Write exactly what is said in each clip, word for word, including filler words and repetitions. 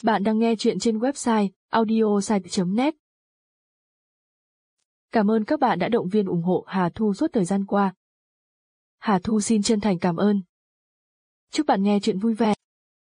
Bạn đang nghe chuyện trên website audiosite chấm net. Cảm ơn các bạn đã động viên ủng hộ Hà Thu suốt thời gian qua. Hà Thu xin chân thành cảm ơn. Chúc bạn nghe chuyện vui vẻ.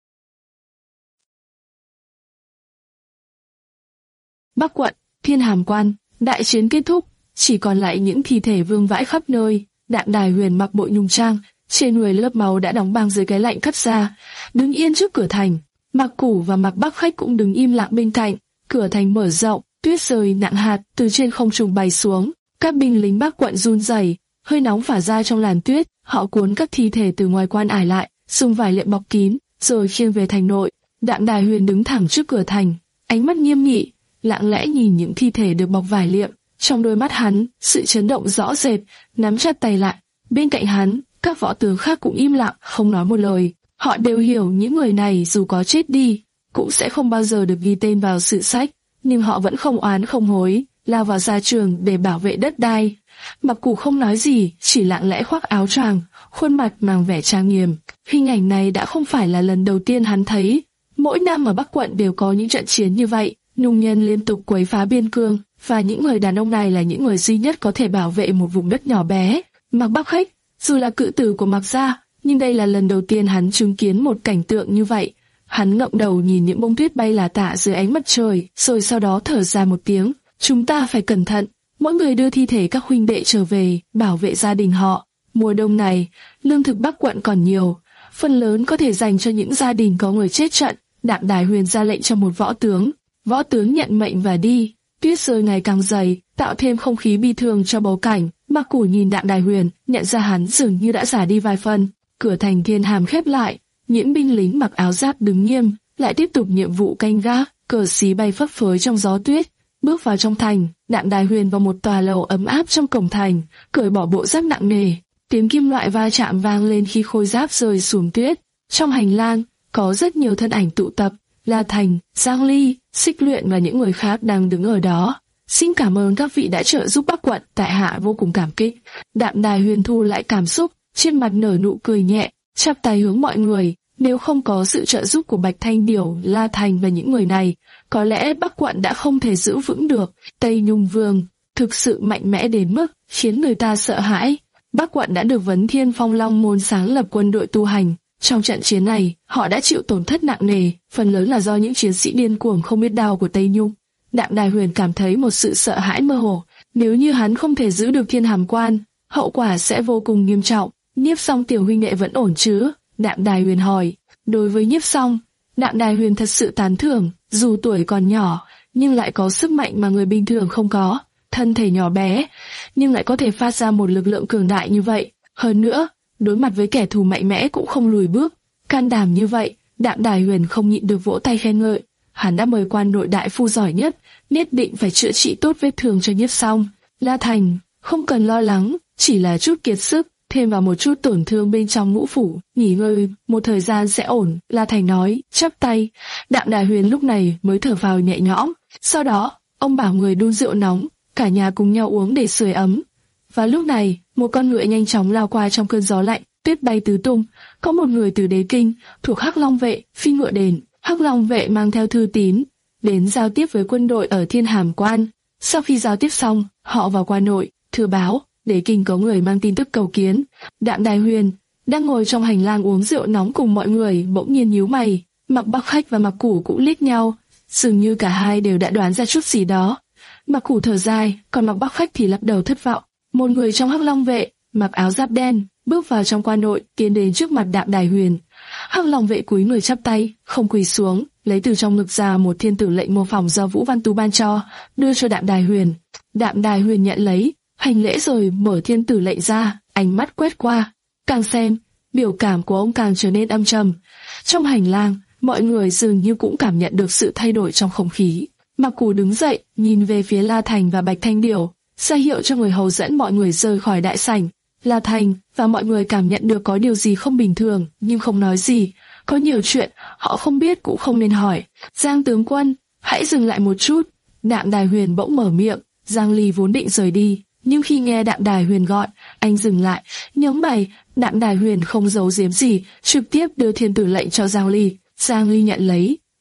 Bắc quận, Thiên Hàm Quan, đại chiến kết thúc, chỉ còn lại những thi thể vương vãi khắp nơi. Đạm Đài Huyền mặc bộ nhung trang, trên người lớp máu đã đóng băng dưới cái lạnh cắt ra, đứng yên trước cửa thành. Mạc Củ và Mạc Bắc Khách cũng đứng im lặng bên cạnh. Cửa thành mở rộng, tuyết rơi nặng hạt từ trên không trung bay xuống. Các binh lính Bắc quận run rẩy, hơi nóng phả ra trong làn tuyết. Họ cuốn các thi thể từ ngoài quan ải lại, dùng vải liệm bọc kín, rồi khiêng về thành nội. Đạm Đài Huyền đứng thẳng trước cửa thành, ánh mắt nghiêm nghị, lặng lẽ nhìn những thi thể được bọc vải liệm. Trong đôi mắt hắn, sự chấn động rõ rệt, nắm chặt tay lại. Bên cạnh hắn, các võ tướng khác cũng im lặng, không nói một lời. Họ đều hiểu những người này dù có chết đi, cũng sẽ không bao giờ được ghi tên vào sử sách, nhưng họ vẫn không oán không hối, lao vào gia trường để bảo vệ đất đai. Mạc Củ không nói gì, chỉ lặng lẽ khoác áo choàng, khuôn mặt mang vẻ trang nghiêm. Hình ảnh này đã không phải là lần đầu tiên hắn thấy. Mỗi năm ở Bắc quận đều có những trận chiến như vậy, nung nhân liên tục quấy phá biên cương, và những người đàn ông này là những người duy nhất có thể bảo vệ một vùng đất nhỏ bé. Mạc Bắc Khách, dù là cự tử của Mạc gia, nhưng đây là lần đầu tiên hắn chứng kiến một cảnh tượng như vậy. Hắn ngẩng đầu nhìn những bông tuyết bay lả tả dưới ánh mặt trời, rồi sau đó thở ra một tiếng. Chúng ta phải cẩn thận, mỗi người đưa thi thể các huynh đệ trở về, bảo vệ gia đình họ. Mùa đông này, lương thực Bắc quận còn nhiều, phần lớn có thể dành cho những gia đình có người chết trận. Đạm Đài Huyền ra lệnh cho một võ tướng. Võ tướng nhận mệnh và đi. Tuyết rơi ngày càng dày, tạo thêm không khí bi thương cho bầu cảnh. Mạc Củ nhìn Đạm Đài Huyền, nhận ra hắn dường như đã già đi vài phần. Cửa thành Thiên Hàm khép lại, những binh lính mặc áo giáp đứng nghiêm, lại tiếp tục nhiệm vụ canh gác. Cờ xí bay phấp phới trong gió tuyết. Bước vào trong thành, Đạm Đài Huyền vào một tòa lầu ấm áp trong cổng thành, cởi bỏ bộ giáp nặng nề. Tiếng kim loại va chạm vang lên khi khôi giáp rơi xuống tuyết. Trong hành lang, có rất nhiều thân ảnh tụ tập. La Thành, Giang Ly, Xích Luyện và những người khác đang đứng ở đó. Xin cảm ơn các vị đã trợ giúp Bắc quận, tại hạ vô cùng cảm kích. Đạm Đài Huyền thu lại cảm xúc, trên mặt nở nụ cười nhẹ, chắp tay hướng mọi người. Nếu không có sự trợ giúp của Bạch Thanh Điểu, La Thành và những người này, có lẽ Bắc quận đã không thể giữ vững được. Tây Nhung Vương thực sự mạnh mẽ đến mức khiến người ta sợ hãi. Bắc quận đã được Vấn Thiên Phong Long Môn sáng lập quân đội tu hành. Trong trận chiến này, họ đã chịu tổn thất nặng nề, phần lớn là do những chiến sĩ điên cuồng không biết đau của Tây Nhung. Đạm Đài Huyền cảm thấy một sự sợ hãi mơ hồ. Nếu như hắn không thể giữ được Thiên Hàm Quan, hậu quả sẽ vô cùng nghiêm trọng. Nhiếp Song tiểu huynh đệ vẫn ổn chứ? Đạm Đài Huyền hỏi. Đối với Nhiếp Song, Đạm Đài Huyền thật sự tán thưởng. Dù tuổi còn nhỏ, nhưng lại có sức mạnh mà người bình thường không có. Thân thể nhỏ bé, nhưng lại có thể phát ra một lực lượng cường đại như vậy. Hơn nữa, đối mặt với kẻ thù mạnh mẽ cũng không lùi bước. Can đảm như vậy, Đạm Đài Huyền không nhịn được vỗ tay khen ngợi. Hắn đã mời quan nội đại phu giỏi nhất, nhất định phải chữa trị tốt vết thương cho Nhiếp Song. La Thành, không cần lo lắng, chỉ là chút kiệt sức, thêm vào một chút tổn thương bên trong ngũ phủ, nghỉ ngơi, một thời gian sẽ ổn. La Thành nói, chắp tay. Đạm Đài Huyền lúc này mới thở vào nhẹ nhõm. Sau đó, ông bảo người đun rượu nóng, cả nhà cùng nhau uống để sưởi ấm. Và lúc này, một con ngựa nhanh chóng lao qua trong cơn gió lạnh, tuyết bay tứ tung. Có một người từ Đế Kinh, thuộc Hắc Long vệ, phi ngựa đến. Hắc Long vệ mang theo thư tín, đến giao tiếp với quân đội ở Thiên Hàm Quan. Sau khi giao tiếp xong, họ vào quan nội, thừa báo, Đế Kinh có người mang tin tức cầu kiến. Đạm Đài Huyền đang ngồi trong hành lang uống rượu nóng cùng mọi người, bỗng nhiên nhíu mày. Mạc Bắc Khách và Mạc Củ cũng liếc nhau, dường như cả hai đều đã đoán ra chút gì đó. Mạc Củ thở dài, còn Mạc Bắc Khách thì lắc đầu thất vọng. Một người trong Hắc Long vệ, mặc áo giáp đen, bước vào trong quan nội, tiến đến trước mặt Đạm Đài Huyền. Hắc Long vệ cúi người chắp tay, không quỳ xuống, lấy từ trong ngực ra một thiên tử lệnh mô phỏng do Vũ Văn Tú ban cho, đưa cho Đạm Đài Huyền. Đạm Đài Huyền nhận lấy, hành lễ rồi mở thiên tử lệnh ra, ánh mắt quét qua, càng xem, biểu cảm của ông càng trở nên âm trầm. Trong hành lang, mọi người dường như cũng cảm nhận được sự thay đổi trong không khí. Mạc Củ đứng dậy, nhìn về phía La Thành và Bạch Thanh Điểu, ra hiệu cho người hầu dẫn mọi người rời khỏi đại sảnh. La Thành và mọi người cảm nhận được có điều gì không bình thường, nhưng không nói gì. Có nhiều chuyện họ không biết cũng không nên hỏi. Giang tướng quân, hãy dừng lại một chút. Đạm Đài Huyền bỗng mở miệng. Giang Ly vốn định rời đi, nhưng khi nghe Đạm Đài Huyền gọi, anh dừng lại, nhướng mày. Đạm Đài Huyền không giấu giếm gì, trực tiếp đưa thiên tử lệnh cho Giang Ly. Giang Ly nhận lấy,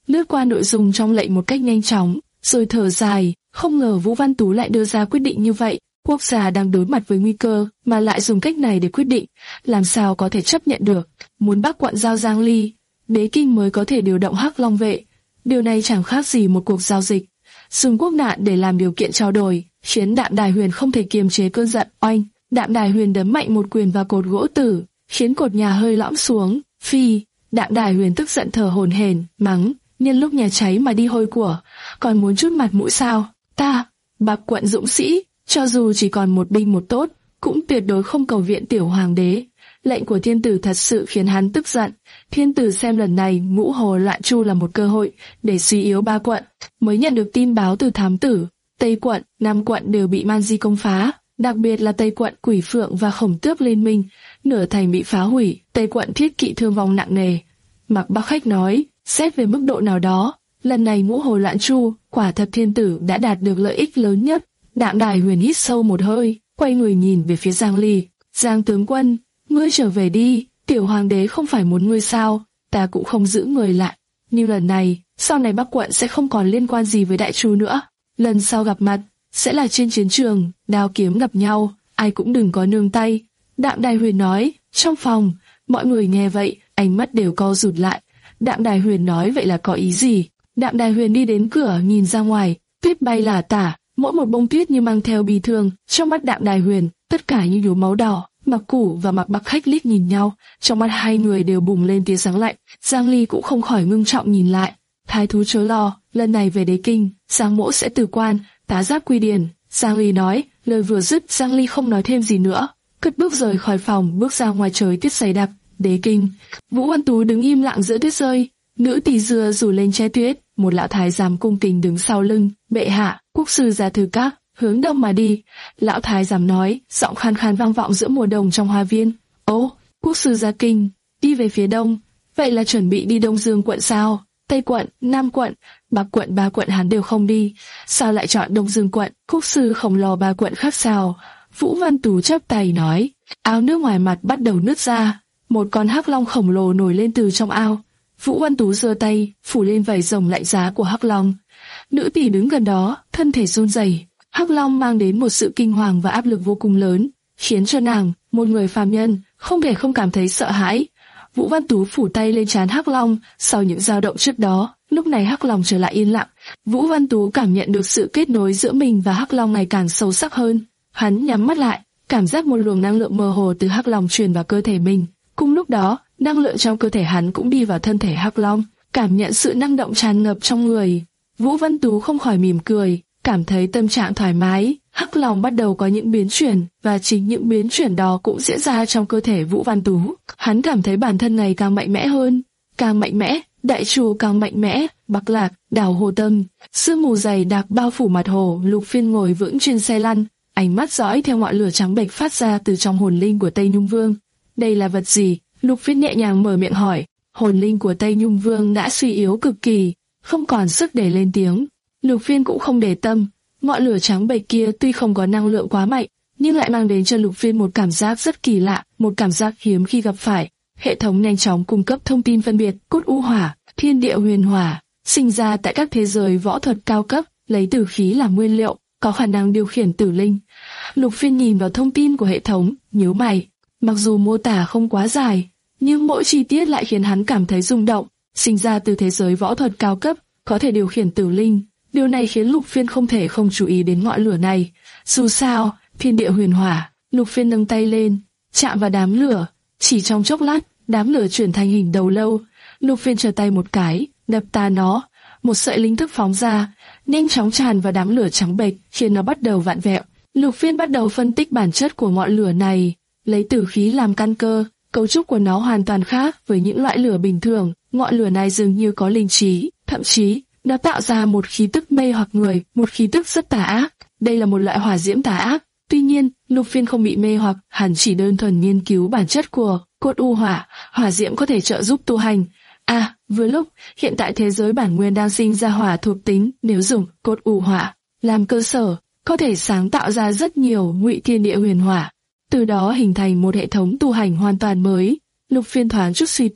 lướt qua nội dung trong lệnh một cách nhanh chóng, rồi thở dài, không ngờ Vũ Văn Tú lại đưa ra quyết định như vậy. Quốc gia đang đối mặt với nguy cơ mà lại dùng cách này để quyết định, làm sao có thể chấp nhận được. Muốn Bắc Quận giao Giang Ly, Đế Kinh mới có thể điều động Hắc Long vệ. Điều này chẳng khác gì một cuộc giao dịch, dùng quốc nạn để làm điều kiện trao đổi, khiến Đạm Đài Huyền không thể kiềm chế cơn giận. Oanh! Đạm Đài Huyền đấm mạnh một quyền vào cột gỗ tử, khiến cột nhà hơi lõm xuống. Phi! Đạm Đài Huyền tức giận thở hổn hển, mắng: nhân lúc nhà cháy mà đi hôi của, còn muốn chút mặt mũi sao? Ta, Bắc Quận dũng sĩ, cho dù chỉ còn một binh một tốt, cũng tuyệt đối không cầu viện tiểu hoàng đế. Lệnh của thiên tử thật sự khiến hắn tức giận. Thiên tử xem lần này Ngũ Hồ Loạn Chu là một cơ hội để suy yếu ba quận. Mới nhận được tin báo từ thám tử, Tây quận, Nam quận đều bị Man Di công phá, đặc biệt là Tây quận Quỷ Phượng và Khổng Tước liên minh, nửa thành bị phá hủy. Tây quận Thiết Kỵ thương vong nặng nề. Mạc Bắc Khách nói, xét về mức độ nào đó, lần này Ngũ Hồ Loạn Chu, quả thật thiên tử đã đạt được lợi ích lớn nhất. Đạm Đài Huyền hít sâu một hơi, quay người nhìn về phía Giang Ly. Giang tướng quân, ngươi trở về đi, tiểu hoàng đế không phải muốn ngươi sao? Ta cũng không giữ người lại. Như lần này, sau này Bắc quận sẽ không còn liên quan gì với Đại Chu nữa. Lần sau gặp mặt, sẽ là trên chiến trường, đao kiếm gặp nhau, ai cũng đừng có nương tay. Đạm Đài Huyền nói. Trong phòng, mọi người nghe vậy, ánh mắt đều co rụt lại. Đạm Đài Huyền nói vậy là có ý gì? Đạm Đài Huyền đi đến cửa nhìn ra ngoài, tuyết bay lả tả, mỗi một bông tuyết như mang theo bi thương. Trong mắt Đạm Đài Huyền, tất cả như nhúm máu đỏ. Mạc Củ và Mạc Bắc Khách liếc nhìn nhau, trong mắt hai người đều bùng lên tia sáng lạnh. Giang Ly cũng không khỏi ngưng trọng nhìn lại. Thái thú chớ lo, lần này về Đế Kinh, Giang Mỗ sẽ từ quan, tá giáp quy điển. Giang Ly nói. Lời vừa dứt, Giang Ly không nói thêm gì nữa, cất bước rời khỏi phòng, bước ra ngoài trời tuyết dày đặc. Đế Kinh, Vũ Văn Tú đứng im lặng giữa tuyết rơi. Nữ tỳ dừa rủ lên che tuyết, một lão thái giám cung kính đứng sau lưng. Bệ hạ, quốc sư ra thư các, hướng đông mà đi. Lão thái giám nói, giọng khan khan vang vọng giữa mùa đông trong hoa viên. Ố, quốc sư ra kinh, đi về phía đông, vậy là chuẩn bị đi Đông Dương quận sao? Tây quận, Nam quận, Bắc quận, ba quận hắn đều không đi, sao lại chọn Đông Dương quận? Quốc sư không lo ba quận khác sao? Vũ Văn Tú chắp tay nói. Áo nước ngoài mặt bắt đầu nứt ra, một con hắc long khổng lồ nổi lên từ trong ao. Vũ Văn Tú giơ tay phủ lên vảy rồng lạnh giá của hắc long. Nữ tỷ đứng gần đó, thân thể run rẩy. Hắc long mang đến một sự kinh hoàng và áp lực vô cùng lớn, khiến cho nàng, một người phàm nhân, không thể không cảm thấy sợ hãi. Vũ Văn Tú phủ tay lên trán hắc long, sau những dao động trước đó, lúc này hắc long trở lại yên lặng. Vũ Văn Tú cảm nhận được sự kết nối giữa mình và hắc long ngày càng sâu sắc hơn. Hắn nhắm mắt lại, cảm giác một luồng năng lượng mơ hồ từ hắc long truyền vào cơ thể mình. Cùng lúc đó, năng lượng trong cơ thể hắn cũng đi vào thân thể hắc long, cảm nhận sự năng động tràn ngập trong người. Vũ Văn Tú không khỏi mỉm cười, cảm thấy tâm trạng thoải mái. Hắc long bắt đầu có những biến chuyển, và chính những biến chuyển đó cũng diễn ra trong cơ thể Vũ Văn Tú. Hắn cảm thấy bản thân ngày càng mạnh mẽ hơn, càng mạnh mẽ, Đại Chu càng mạnh mẽ. Bắc Lạc, đảo Hồ Tâm, sương mù dày đặc bao phủ mặt hồ. Lục Phiên ngồi vững trên xe lăn, ánh mắt dõi theo ngọn lửa trắng bệch phát ra từ trong hồn linh của Tây Nhung Vương. Đây là vật gì? Lục Phiên nhẹ nhàng mở miệng hỏi. Hồn linh của Tây Nhung Vương đã suy yếu cực kỳ, không còn sức để lên tiếng. Lục Phiên cũng không để tâm. Ngọn lửa trắng bệch kia tuy không có năng lượng quá mạnh, nhưng lại mang đến cho Lục Phiên một cảm giác rất kỳ lạ, một cảm giác hiếm khi gặp phải. Hệ thống nhanh chóng cung cấp thông tin phân biệt cốt u hỏa, thiên địa huyền hỏa, sinh ra tại các thế giới võ thuật cao cấp, lấy tử khí làm nguyên liệu, có khả năng điều khiển tử linh. Lục Phiên nhìn vào thông tin của hệ thống, nhíu mày. Mặc dù mô tả không quá dài, nhưng mỗi chi tiết lại khiến hắn cảm thấy rung động. Sinh ra từ thế giới võ thuật cao cấp, có thể điều khiển tử linh. Điều này khiến Lục Phiên không thể không chú ý đến ngọn lửa này. Dù sao, thiên địa huyền hỏa. Lục Phiên nâng tay lên, chạm vào đám lửa. Chỉ trong chốc lát, đám lửa chuyển thành hình đầu lâu. Lục Phiên trở tay một cái, đập tan nó. Một sợi linh thức phóng ra, nhanh chóng tràn vào đám lửa trắng bệch, khiến nó bắt đầu vặn vẹo. Lục Phiên bắt đầu phân tích bản chất của ngọn lửa này, lấy tử khí làm căn cơ. Cấu trúc của nó hoàn toàn khác với những loại lửa bình thường. Ngọn lửa này dường như có linh trí, thậm chí nó tạo ra một khí tức mê hoặc người, một khí tức rất tà ác. Đây là một loại hỏa diễm tà ác. Tuy nhiên, Lục Phiên không bị mê hoặc, hắn chỉ đơn thuần nghiên cứu bản chất của cốt u hỏa. Hỏa diễm có thể trợ giúp tu hành. À, vừa lúc, hiện tại thế giới bản nguyên đang sinh ra hỏa thuộc tính, nếu dùng cốt u hỏa làm cơ sở, có thể sáng tạo ra rất nhiều ngụy thiên địa huyền hỏa. Từ đó hình thành một hệ thống tu hành hoàn toàn mới. Lục Phiên thoáng chút suy tư,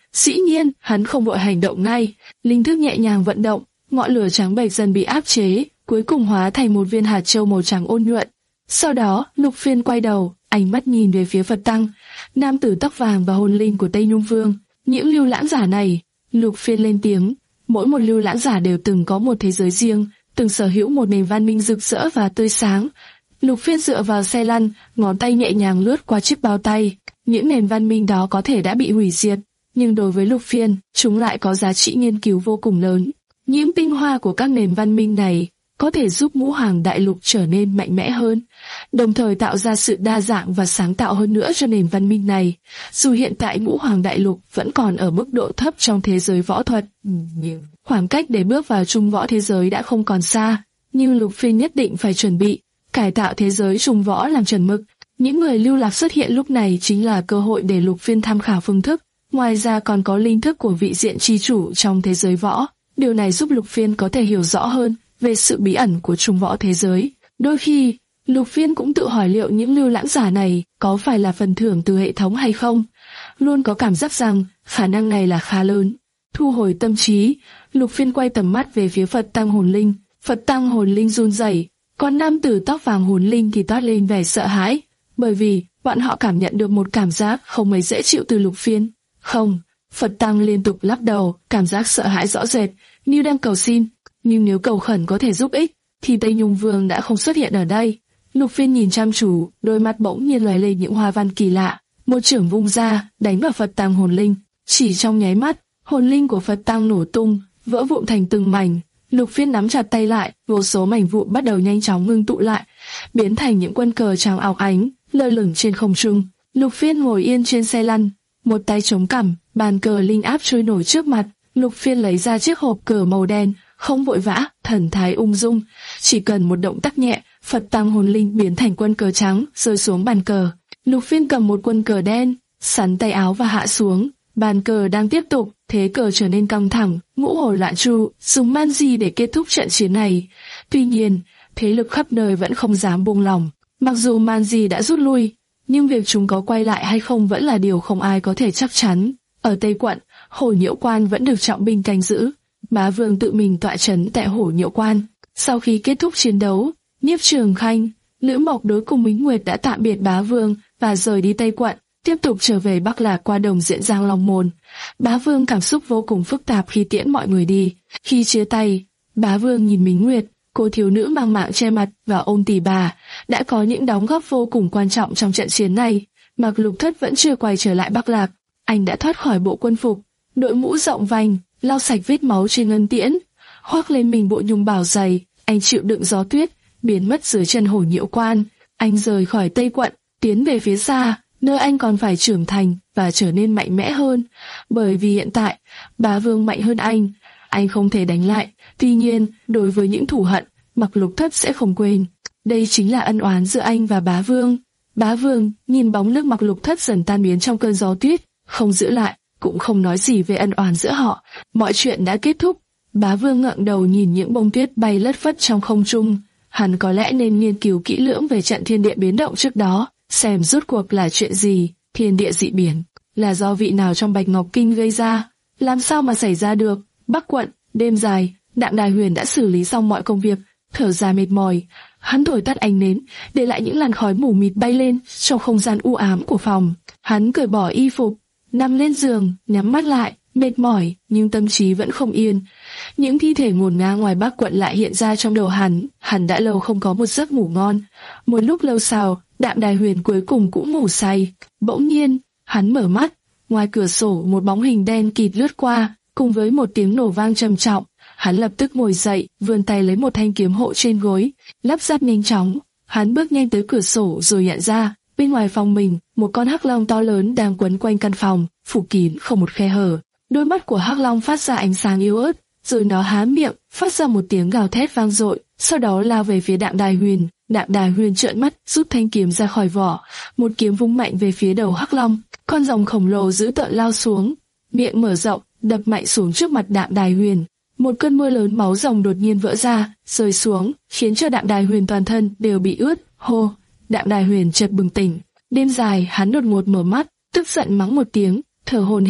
Dĩ nhiên, hắn không vội hành động ngay, linh thức nhẹ nhàng vận động, ngọn lửa trắng bệch dần bị áp chế, cuối cùng hóa thành một viên hạt châu màu trắng ôn nhuận. Sau đó, Lục Phiên quay đầu, ánh mắt nhìn về phía Phật Tăng, nam tử tóc vàng và hồn linh của Tây Nhung Vương. Những lưu lãng giả này, Lục Phiên lên tiếng, mỗi một lưu lãng giả đều từng có một thế giới riêng, từng sở hữu một nền văn minh rực rỡ và tươi sáng. Lục Phiên dựa vào xe lăn, ngón tay nhẹ nhàng lướt qua chiếc bao tay. Những nền văn minh đó có thể đã bị hủy diệt, nhưng đối với Lục Phiên, chúng lại có giá trị nghiên cứu vô cùng lớn. Những tinh hoa của các nền văn minh này có thể giúp ngũ hoàng đại lục trở nên mạnh mẽ hơn, đồng thời tạo ra sự đa dạng và sáng tạo hơn nữa cho nền văn minh này. Dù hiện tại ngũ hoàng đại lục vẫn còn ở mức độ thấp trong thế giới võ thuật, nhưng khoảng cách để bước vào trung võ thế giới đã không còn xa, nhưng Lục Phiên nhất định phải chuẩn bị, cải tạo thế giới trung võ làm chuẩn mực. Những người lưu lạc xuất hiện lúc này chính là cơ hội để Lục Phiên tham khảo phương thức, ngoài ra còn có linh thức của vị diện chi chủ trong thế giới võ. Điều này giúp Lục Phiên có thể hiểu rõ hơn về sự bí ẩn của trung võ thế giới. Đôi khi, Lục Phiên cũng tự hỏi liệu những lưu lãng giả này có phải là phần thưởng từ hệ thống hay không. Luôn có cảm giác rằng khả năng này là khá lớn. Thu hồi tâm trí, Lục Phiên quay tầm mắt về phía Phật Tăng hồn linh. Phật Tăng hồn linh run rẩy, còn nam tử tóc vàng hồn linh thì toát lên vẻ sợ hãi, bởi vì bọn họ cảm nhận được một cảm giác không mấy dễ chịu từ Lục Phiên. Không, Phật Tăng liên tục lắc đầu, cảm giác sợ hãi rõ rệt, như đang cầu xin. Nhưng nếu cầu khẩn có thể giúp ích, thì Tây Nhung Vương đã không xuất hiện ở đây. Lục Phiên nhìn chăm chú, đôi mắt bỗng nhiên lóe lên những hoa văn kỳ lạ. Một chưởng vung ra, đánh vào Phật Tăng hồn linh. Chỉ trong nháy mắt, hồn linh của Phật Tăng nổ tung, vỡ vụn thành từng mảnh. Lục Phiên nắm chặt tay lại, vô số mảnh vụn bắt đầu nhanh chóng ngưng tụ lại, biến thành những quân cờ trắng óng ánh, lơ lửng trên không trung. Lục Phiên ngồi yên trên xe lăn, một tay chống cằm, bàn cờ linh áp trôi nổi trước mặt. Lục Phiên lấy ra chiếc hộp cờ màu đen, không vội vã, thần thái ung dung, chỉ cần một động tác nhẹ, Phật Tăng hồn linh biến thành quân cờ trắng, rơi xuống bàn cờ. Lục Phiên cầm một quân cờ đen, sắn tay áo và hạ xuống. Bàn cờ đang tiếp tục, thế cờ trở nên căng thẳng, ngũ hổ loạn tru, dùng man di để kết thúc trận chiến này. Tuy nhiên, thế lực khắp nơi vẫn không dám buông lòng. Mặc dù man di đã rút lui, nhưng việc chúng có quay lại hay không vẫn là điều không ai có thể chắc chắn. Ở Tây Quận, Hổ Nhiễu Quan vẫn được trọng binh canh giữ. Bá Vương tự mình tọa trấn tại Hổ Nhiễu Quan. Sau khi kết thúc chiến đấu, Nhiếp Trường Khanh, Lữ Mộc Đối cùng Mính Nguyệt đã tạm biệt Bá Vương và rời đi Tây Quận, tiếp tục trở về Bắc Lạc qua đồng diễn Giang Long Môn. Bá Vương cảm xúc vô cùng phức tạp khi tiễn mọi người đi. Khi chia tay, Bá Vương nhìn Mính Nguyệt, cô thiếu nữ mang mạng che mặt và ôm tỷ bà, đã có những đóng góp vô cùng quan trọng trong trận chiến này. Mạc Lục Thất vẫn chưa quay trở lại Bắc Lạc, anh đã thoát khỏi bộ quân phục, đội mũ rộng vành, lau sạch vết máu trên ngân tiễn, khoác lên mình bộ nhung bào dày, anh chịu đựng gió tuyết, biến mất dưới chân Hổ Nhiễu Quan. Anh rời khỏi Tây Quận, tiến về phía xa, nơi anh còn phải trưởng thành và trở nên mạnh mẽ hơn, bởi vì hiện tại, Bá Vương mạnh hơn anh, anh không thể đánh lại. Tuy nhiên, đối với những thù hận, Mạc Lục Thất sẽ không quên. Đây chính là ân oán giữa anh và Bá Vương. Bá Vương nhìn bóng lưng Mạc Lục Thất dần tan biến trong cơn gió tuyết, không giữ lại, cũng không nói gì về ân oán giữa họ. Mọi chuyện đã kết thúc. Bá Vương ngẩng đầu nhìn những bông tuyết bay lất phất trong không trung. Hắn có lẽ nên nghiên cứu kỹ lưỡng về trận thiên địa biến động trước đó, xem rốt cuộc là chuyện gì. Thiên địa dị biến là do vị nào trong Bạch Ngọc Kinh gây ra? Làm sao mà xảy ra được? Bắc Quận, đêm dài, Đạm Đài Huyền đã xử lý xong mọi công việc, thở ra mệt mỏi. Hắn thổi tắt ánh nến, để lại những làn khói mù mịt bay lên trong không gian u ám của phòng. Hắn cởi bỏ y phục, nằm lên giường, nhắm mắt lại, mệt mỏi nhưng tâm trí vẫn không yên. Những thi thể ngổn ngang ngoài Bắc Quận lại hiện ra trong đầu hắn. Hắn đã lâu không có một giấc ngủ ngon. Một lúc lâu sau, Đạm Đài Huyền cuối cùng cũng ngủ say. Bỗng nhiên, hắn mở mắt. Ngoài cửa sổ một bóng hình đen kịt lướt qua, cùng với một tiếng nổ vang trầm trọng. Hắn lập tức ngồi dậy, vươn tay lấy một thanh kiếm hộ trên gối, lắp ráp nhanh chóng. Hắn bước nhanh tới cửa sổ rồi nhận ra, bên ngoài phòng mình, một con hắc long to lớn đang quấn quanh căn phòng, phủ kín không một khe hở. Đôi mắt của hắc long phát ra ánh sáng yếu ớt, rồi nó há miệng, phát ra một tiếng gào thét vang dội, sau đó lao về phía Đạm Đài Huyền. Đạm Đài Huyền trợn mắt, rút thanh kiếm ra khỏi vỏ, một kiếm vung mạnh về phía đầu hắc long. Con rồng khổng lồ dữ tợn lao xuống, miệng mở rộng, đập mạnh xuống trước mặt Đạm Đài Huyền. Một cơn mưa lớn máu rồng đột nhiên vỡ ra, rơi xuống, khiến cho Đạm Đài Huyền toàn thân đều bị ướt. Hô! Đạm Đài Huyền chợt bừng tỉnh. Đêm dài, hắn đột ngột mở mắt, tức giận mắng một tiếng, thở hổn hển,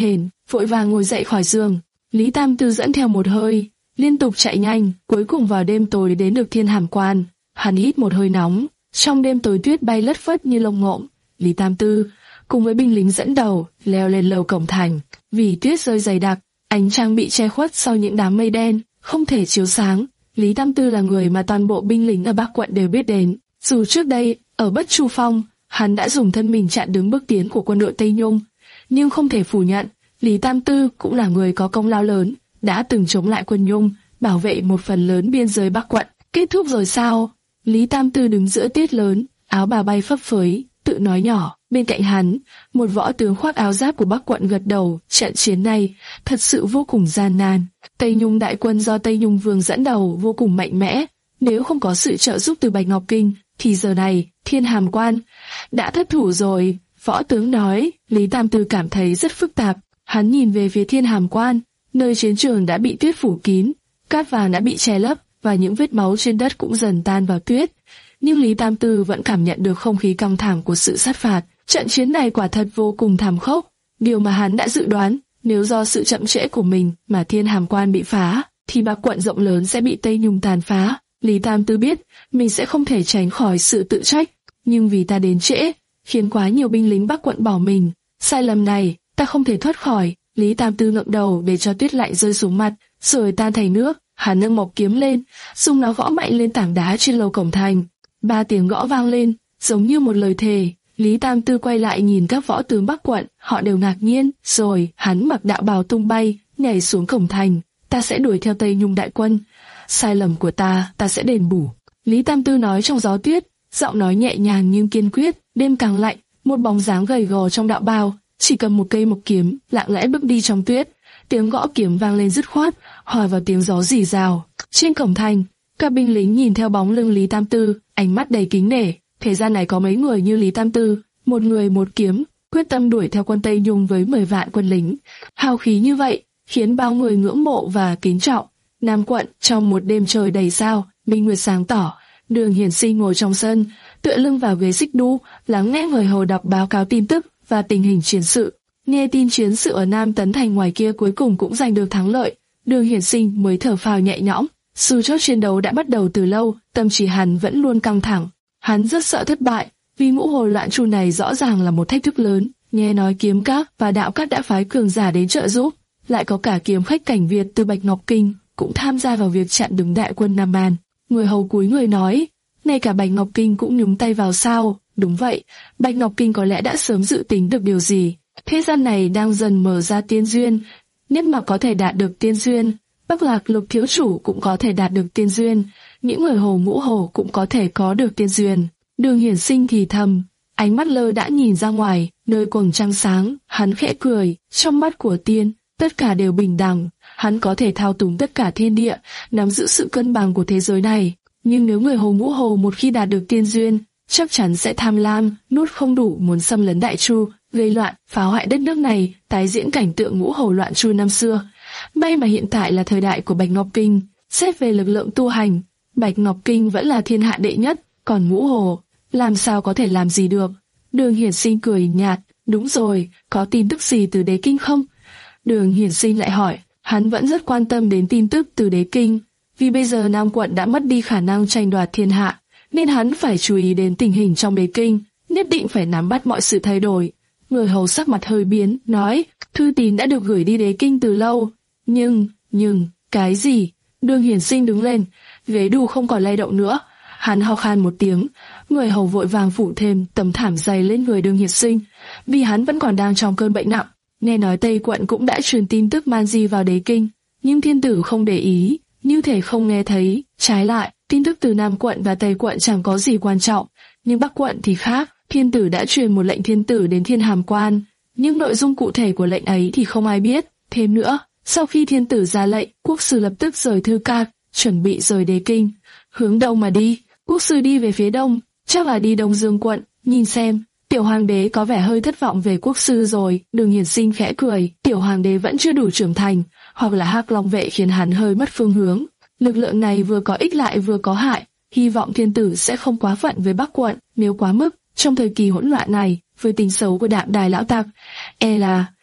vội vàng ngồi dậy khỏi giường. Lý Tam Tư dẫn theo một hơi, liên tục chạy nhanh, cuối cùng vào đêm tối đến được Thiên Hàm Quan. Hắn hít một hơi nóng, trong đêm tối tuyết bay lất phất như lông ngỗng. Lý Tam Tư cùng với binh lính dẫn đầu leo lên lầu cổng thành. Vì tuyết rơi dày đặc, ánh trăng bị che khuất sau những đám mây đen, không thể chiếu sáng. Lý Tam Tư là người mà toàn bộ binh lính ở Bắc quận đều biết đến. Dù trước đây ở Bất Chu Phong, hắn đã dùng thân mình chặn đứng bước tiến của quân đội Tây Nhung, nhưng không thể phủ nhận, Lý Tam Tư cũng là người có công lao lớn, đã từng chống lại quân Nhung, bảo vệ một phần lớn biên giới Bắc quận. Kết thúc rồi sao? Lý Tam Tư đứng giữa tuyết lớn, áo bào bay phấp phới, tự nói nhỏ. Bên cạnh hắn, một võ tướng khoác áo giáp của Bắc quận gật đầu. Trận chiến này thật sự vô cùng gian nan. Tây Nhung đại quân do Tây Nhung Vương dẫn đầu vô cùng mạnh mẽ. Nếu không có sự trợ giúp từ Bạch Ngọc Kinh, thì giờ này Thiên Hàm Quan đã thất thủ rồi. Võ tướng nói. Lý Tam Tư cảm thấy rất phức tạp. Hắn nhìn về phía Thiên Hàm Quan, nơi chiến trường đã bị tuyết phủ kín, cát vàng đã bị che lấp và những vết máu trên đất cũng dần tan vào tuyết. Nhưng Lý Tam Tư vẫn cảm nhận được không khí căng thẳng của sự sát phạt. Trận chiến này quả thật vô cùng thảm khốc. Điều mà hắn đã dự đoán, nếu do sự chậm trễ của mình mà Thiên Hàm Quan bị phá, thì Bắc quận rộng lớn sẽ bị Tây Nhung tàn phá. Lý Tam Tư biết mình sẽ không thể tránh khỏi sự tự trách, nhưng vì ta đến trễ, khiến quá nhiều binh lính Bắc quận bỏ mình. Sai lầm này, ta không thể thoát khỏi. Lý Tam Tư ngẩng đầu để cho tuyết lạnh rơi xuống mặt, rồi tan thành nước. Hắn nâng mộc kiếm lên, dùng nó gõ mạnh lên tảng đá trên lầu cổng thành. Ba tiếng gõ vang lên, giống như một lời thề. Lý Tam Tư quay lại nhìn các võ tướng Bắc quận, họ đều ngạc nhiên. Rồi hắn mặc đạo bào tung bay, nhảy xuống cổng thành. Ta sẽ đuổi theo Tây Nhung đại quân. Sai lầm của ta, ta sẽ đền bù. Lý Tam Tư nói trong gió tuyết, giọng nói nhẹ nhàng nhưng kiên quyết. Đêm càng lạnh, một bóng dáng gầy gò trong đạo bào, chỉ cầm một cây mộc kiếm, lặng lẽ bước đi trong tuyết. Tiếng gõ kiếm vang lên dứt khoát, hòa vào tiếng gió rì rào. Trên cổng thành, các binh lính nhìn theo bóng lưng Lý Tam Tư, ánh mắt đầy kính nể. Thế gian này có mấy người như Lý Tam Tư, một người một kiếm, quyết tâm đuổi theo quân Tây Nhung với mười vạn quân lính. Hào khí như vậy, khiến bao người ngưỡng mộ và kính trọng. Nam quận, trong một đêm trời đầy sao, minh nguyệt sáng tỏ, Đường Hiển Sinh ngồi trong sân, tựa lưng vào ghế xích đu, lắng nghe người hầu đọc báo cáo tin tức và tình hình chiến sự. Nghe tin chiến sự ở Nam Tấn Thành ngoài kia cuối cùng cũng giành được thắng lợi, Đường Hiển Sinh mới thở phào nhẹ nhõm. Dù chốt chiến đấu đã bắt đầu từ lâu, tâm trí hắn vẫn luôn căng thẳng. Hắn rất sợ thất bại, vì ngũ hồ loạn tru này rõ ràng là một thách thức lớn. Nghe nói Kiếm Các và Đạo Các đã phái cường giả đến trợ giúp, lại có cả kiếm khách Cảnh Việt từ Bạch Ngọc Kinh cũng tham gia vào việc chặn đứng đại quân Nam Man. Người hầu cúi người nói, ngay cả Bạch Ngọc Kinh cũng nhúng tay vào sao? Đúng vậy, Bạch Ngọc Kinh có lẽ đã sớm dự tính được điều gì. Thế gian này đang dần mở ra tiên duyên, Niết Mặc có thể đạt được tiên duyên, Bắc Lạc Lục thiếu chủ cũng có thể đạt được tiên duyên, những người hồ ngũ hồ cũng có thể có được tiên duyên. Đường Hiển Sinh thì thầm, ánh mắt lơ đã nhìn ra ngoài, nơi quầng trăng sáng, hắn khẽ cười, trong mắt của tiên, tất cả đều bình đẳng, hắn có thể thao túng tất cả thiên địa, nắm giữ sự cân bằng của thế giới này. Nhưng nếu người hồ ngũ hồ một khi đạt được tiên duyên, chắc chắn sẽ tham lam, nuốt không đủ, muốn xâm lấn Đại Chu, gây loạn, phá hoại đất nước này, tái diễn cảnh tượng ngũ hồ loạn Chu năm xưa. May mà hiện tại là thời đại của Bạch Ngọc Kinh, xét về lực lượng tu hành, Bạch Ngọc Kinh vẫn là thiên hạ đệ nhất, còn ngũ hồ, làm sao có thể làm gì được. Đường Hiển Sinh cười nhạt, đúng rồi, có tin tức gì từ Đế Kinh không? Đường Hiển Sinh lại hỏi, hắn vẫn rất quan tâm đến tin tức từ Đế Kinh, vì bây giờ Nam quận đã mất đi khả năng tranh đoạt thiên hạ, nên hắn phải chú ý đến tình hình trong Đế Kinh, nhất định phải nắm bắt mọi sự thay đổi. Người hầu sắc mặt hơi biến, nói, thư tín đã được gửi đi Đế Kinh từ lâu, nhưng, nhưng, cái gì? Đường Hiển Sinh đứng lên, ghế đu không còn lay động nữa, hắn ho khan một tiếng, người hầu vội vàng phủ thêm tấm thảm dày lên người Đường Hiển Sinh, vì hắn vẫn còn đang trong cơn bệnh nặng. Nghe nói Tây quận cũng đã truyền tin tức man di vào Đế Kinh, nhưng thiên tử không để ý, như thể không nghe thấy. Trái lại, tin tức từ Nam quận và Tây quận chẳng có gì quan trọng, nhưng Bắc quận thì khác. Thiên tử đã truyền một lệnh thiên tử đến Thiên Hàm Quan, nhưng nội dung cụ thể của lệnh ấy thì không ai biết. Thêm nữa, sau khi thiên tử ra lệnh, quốc sư lập tức rời Thư Cát, chuẩn bị rời Đế Kinh. Hướng đâu mà đi? Quốc sư đi về phía đông, chắc là đi Đông Dương quận. Nhìn xem, tiểu hoàng đế có vẻ hơi thất vọng về quốc sư rồi. Đường Hiển Sinh khẽ cười, tiểu hoàng đế vẫn chưa đủ trưởng thành, hoặc là Hắc Long vệ khiến hắn hơi mất phương hướng. Lực lượng này vừa có ích lại vừa có hại. Hy vọng thiên tử sẽ không quá phận với Bắc quận, nếu quá mức trong thời kỳ hỗn loạn này, với tính xấu của Đạm Đài lão tặc, e là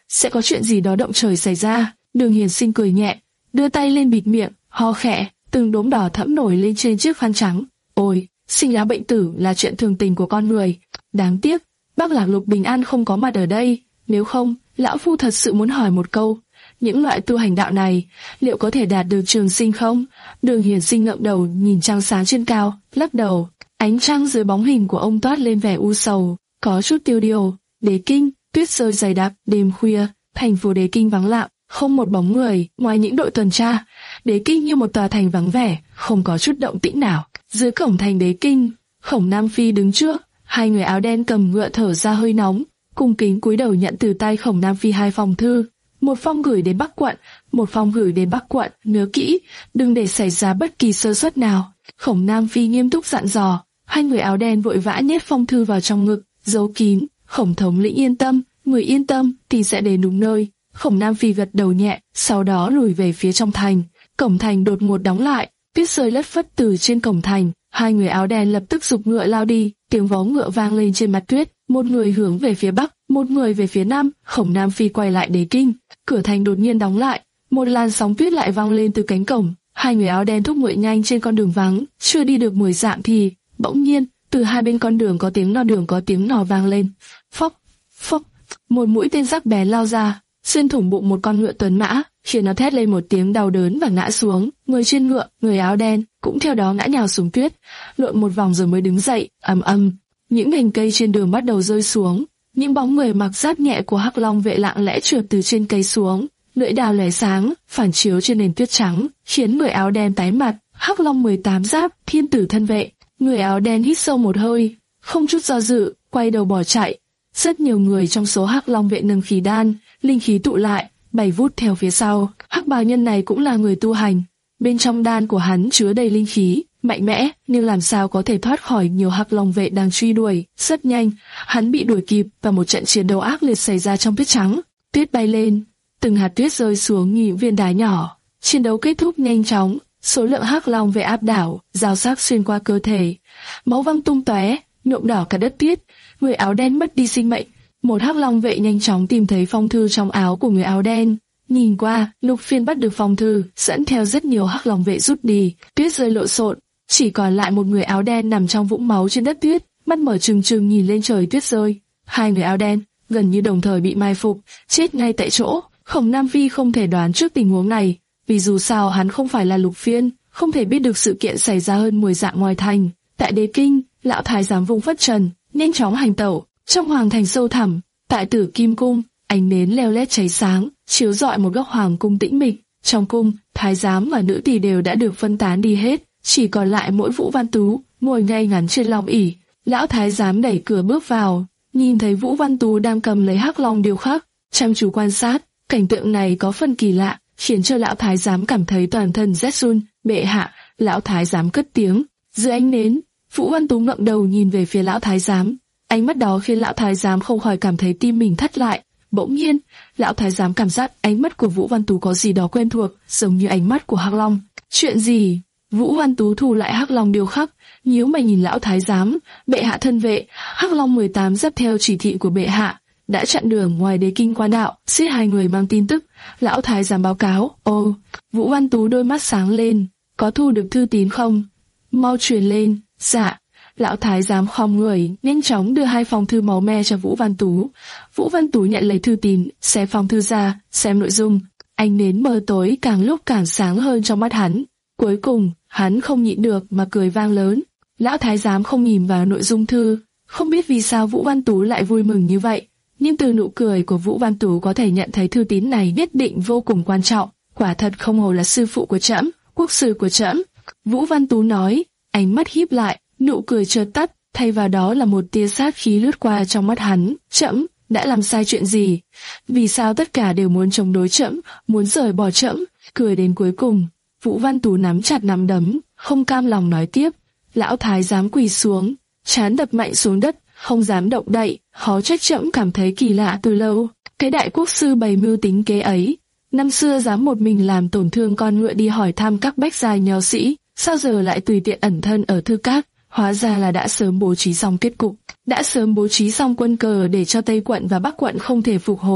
sẽ có chuyện gì đó động trời xảy ra. Đường Hiền Sinh cười nhẹ, đưa tay lên bịt miệng, ho khẽ, từng đốm đỏ thẫm nổi lên trên chiếc khăn trắng. Ôi, sinh lão bệnh tử là chuyện thường tình của con người. Đáng tiếc, bác Lạc Lục bình an không có mặt ở đây. Nếu không, lão phu thật sự muốn hỏi một câu, những loại tu hành đạo này liệu có thể đạt được trường sinh không? Đường Hiền Sinh ngẩng đầu nhìn trăng sáng trên cao, lắc đầu. Ánh trăng dưới bóng hình của ông toát lên vẻ u sầu, có chút tiêu điều. Đế Kinh, tuyết rơi dày đặc, đêm khuya, thành phố Đế Kinh vắng lặng, không một bóng người, ngoài những đội tuần tra. Đế Kinh như một tòa thành vắng vẻ, không có chút động tĩnh nào. Dưới cổng thành Đế Kinh, Khổng Nam Phi đứng trước, hai người áo đen cầm ngựa thở ra hơi nóng, cung kính cúi đầu nhận từ tay Khổng Nam Phi hai phong thư. Một phong gửi đến Bắc quận, một phong gửi đến Bắc quận, nhớ kỹ, đừng để xảy ra bất kỳ sơ suất nào. Khổng Nam Phi nghiêm túc dặn dò. Hai người áo đen vội vã nhét phong thư vào trong ngực, giấu kín. Khổng thống lĩnh yên tâm, người yên tâm thì sẽ đến đúng nơi. Khổng Nam Phi gật đầu nhẹ, sau đó lùi về phía trong thành. Cổng thành đột ngột đóng lại, tuyết rơi lất phất từ trên cổng thành. Hai người áo đen lập tức giục ngựa lao đi, tiếng vó ngựa vang lên trên mặt tuyết. Một người hướng về phía bắc, một người về phía nam. Khổng Nam Phi quay lại Đế Kinh, cửa thành đột nhiên đóng lại, một làn sóng tuyết lại vang lên từ cánh cổng. Hai người áo đen thúc ngựa nhanh trên con đường vắng, chưa đi được mười dặm thì bỗng nhiên từ hai bên con đường có tiếng nò đường có tiếng nò vang lên. Phốc, phốc, một mũi tên sắc bén lao ra, xuyên thủng bụng một con ngựa tuấn mã, khiến nó thét lên một tiếng đau đớn và ngã xuống. Người trên ngựa, người áo đen cũng theo đó ngã nhào xuống tuyết, lộn một vòng rồi mới đứng dậy. Ầm ầm, những cành cây trên đường bắt đầu rơi xuống. Những bóng người mặc giáp nhẹ của Hắc Long vệ lặng lẽ trượt từ trên cây xuống, lưỡi đao lóe sáng, phản chiếu trên nền tuyết trắng, khiến người áo đen tái mặt. Hắc Long mười tám giáp, thiên tử thân vệ. Người áo đen hít sâu một hơi, không chút do dự, quay đầu bỏ chạy. Rất nhiều người trong số Hắc Long vệ nâng khí đan, linh khí tụ lại, bay vút theo phía sau. Hắc bào nhân này cũng là người tu hành, bên trong đan của hắn chứa đầy linh khí, mạnh mẽ, nhưng làm sao có thể thoát khỏi nhiều Hắc Long vệ đang truy đuổi. Rất nhanh, hắn bị đuổi kịp và một trận chiến đấu ác liệt xảy ra trong tuyết trắng. Tuyết bay lên, từng hạt tuyết rơi xuống như những viên đá nhỏ. Chiến đấu kết thúc nhanh chóng, số lượng Hắc Long vệ áp đảo, dao sắc xuyên qua cơ thể, máu văng tung tóe, nhuộm đỏ cả đất tuyết. Người áo đen mất đi sinh mệnh. Một Hắc Long vệ nhanh chóng tìm thấy phong thư trong áo của người áo đen. Nhìn qua, Lục Phiên bắt được phong thư, dẫn theo rất nhiều Hắc Long vệ rút đi. Tuyết rơi lộn xộn, chỉ còn lại một người áo đen nằm trong vũng máu trên đất tuyết, mắt mở trừng trừng nhìn lên trời tuyết rơi. Hai người áo đen gần như đồng thời bị mai phục, chết ngay tại chỗ. Khổng Nam Phi không thể đoán trước tình huống này, vì dù sao hắn không phải là Lục Phiên, không thể biết được sự kiện xảy ra hơn mười dặm ngoài thành. Tại Đế Kinh, lão thái giám vung phất trần, nhanh chóng hành tẩu. Trong hoàng thành sâu thẳm, tại Tử Kim cung, ánh nến leo lét cháy sáng, chiếu rọi một góc hoàng cung tĩnh mịch. Trong cung, thái giám và nữ tỳ đều đã được phân tán đi hết, chỉ còn lại mỗi Vũ Văn Tú ngồi ngay ngắn trên long ỷ. Lão thái giám đẩy cửa bước vào, nhìn thấy Vũ Văn Tú đang cầm lấy hắc long điêu khắc, chăm chú quan sát. Cảnh tượng này có phần kỳ lạ, khiến cho lão thái giám cảm thấy toàn thân rét run. Bệ hạ, lão thái giám cất tiếng. Dưới ánh nến, Vũ Văn Tú ngẩng đầu nhìn về phía lão thái giám. Ánh mắt đó khiến lão thái giám không khỏi cảm thấy tim mình thắt lại. Bỗng nhiên, lão thái giám cảm giác ánh mắt của Vũ Văn Tú có gì đó quen thuộc, giống như ánh mắt của hắc long. Chuyện gì? Vũ Văn Tú thu lại hắc long điêu khắc, nhíu mày nhìn lão thái giám. Bệ hạ thân vệ, hắc long mười tám giáp theo chỉ thị của bệ hạ đã chặn đường ngoài Đế Kinh qua đạo, giết hai người mang tin tức. Lão thái giám báo cáo. Ồ, Vũ Văn Tú đôi mắt sáng lên. Có thu được thư tín không? Mau truyền lên. Dạ. Lão thái giám khom người, nhanh chóng đưa hai phong thư máu me cho Vũ Văn Tú. Vũ Văn Tú nhận lấy thư tín, xé phong thư ra, xem nội dung. Ánh nến mờ tối càng lúc càng sáng hơn trong mắt hắn. Cuối cùng, hắn không nhịn được mà cười vang lớn. Lão thái giám không nhìn vào nội dung thư, không biết vì sao Vũ Văn Tú lại vui mừng như vậy. Nhưng từ nụ cười của Vũ Văn Tú có thể nhận thấy thư tín này nhất định vô cùng quan trọng. Quả thật không hổ là sư phụ của trẫm, quốc sư của trẫm. Vũ Văn Tú nói, ánh mắt híp lại, nụ cười chợt tắt, thay vào đó là một tia sát khí lướt qua trong mắt hắn. Trẫm đã làm sai chuyện gì? Vì sao tất cả đều muốn chống đối trẫm, muốn rời bỏ trẫm? Cười đến cuối cùng, Vũ Văn Tú nắm chặt nắm đấm, không cam lòng nói tiếp. Lão thái giám quỳ xuống, trán đập mạnh xuống đất, không dám động đậy. Khó trách trẫm cảm thấy kỳ lạ từ lâu. Cái đại quốc sư bày mưu tính kế ấy, năm xưa dám một mình làm tổn thương con ngựa đi hỏi thăm các bách gia nho sĩ, sao giờ lại tùy tiện ẩn thân ở thư các? Hóa ra là đã sớm bố trí xong kết cục, đã sớm bố trí xong quân cờ để cho Tây quận và Bắc quận không thể phục hồi.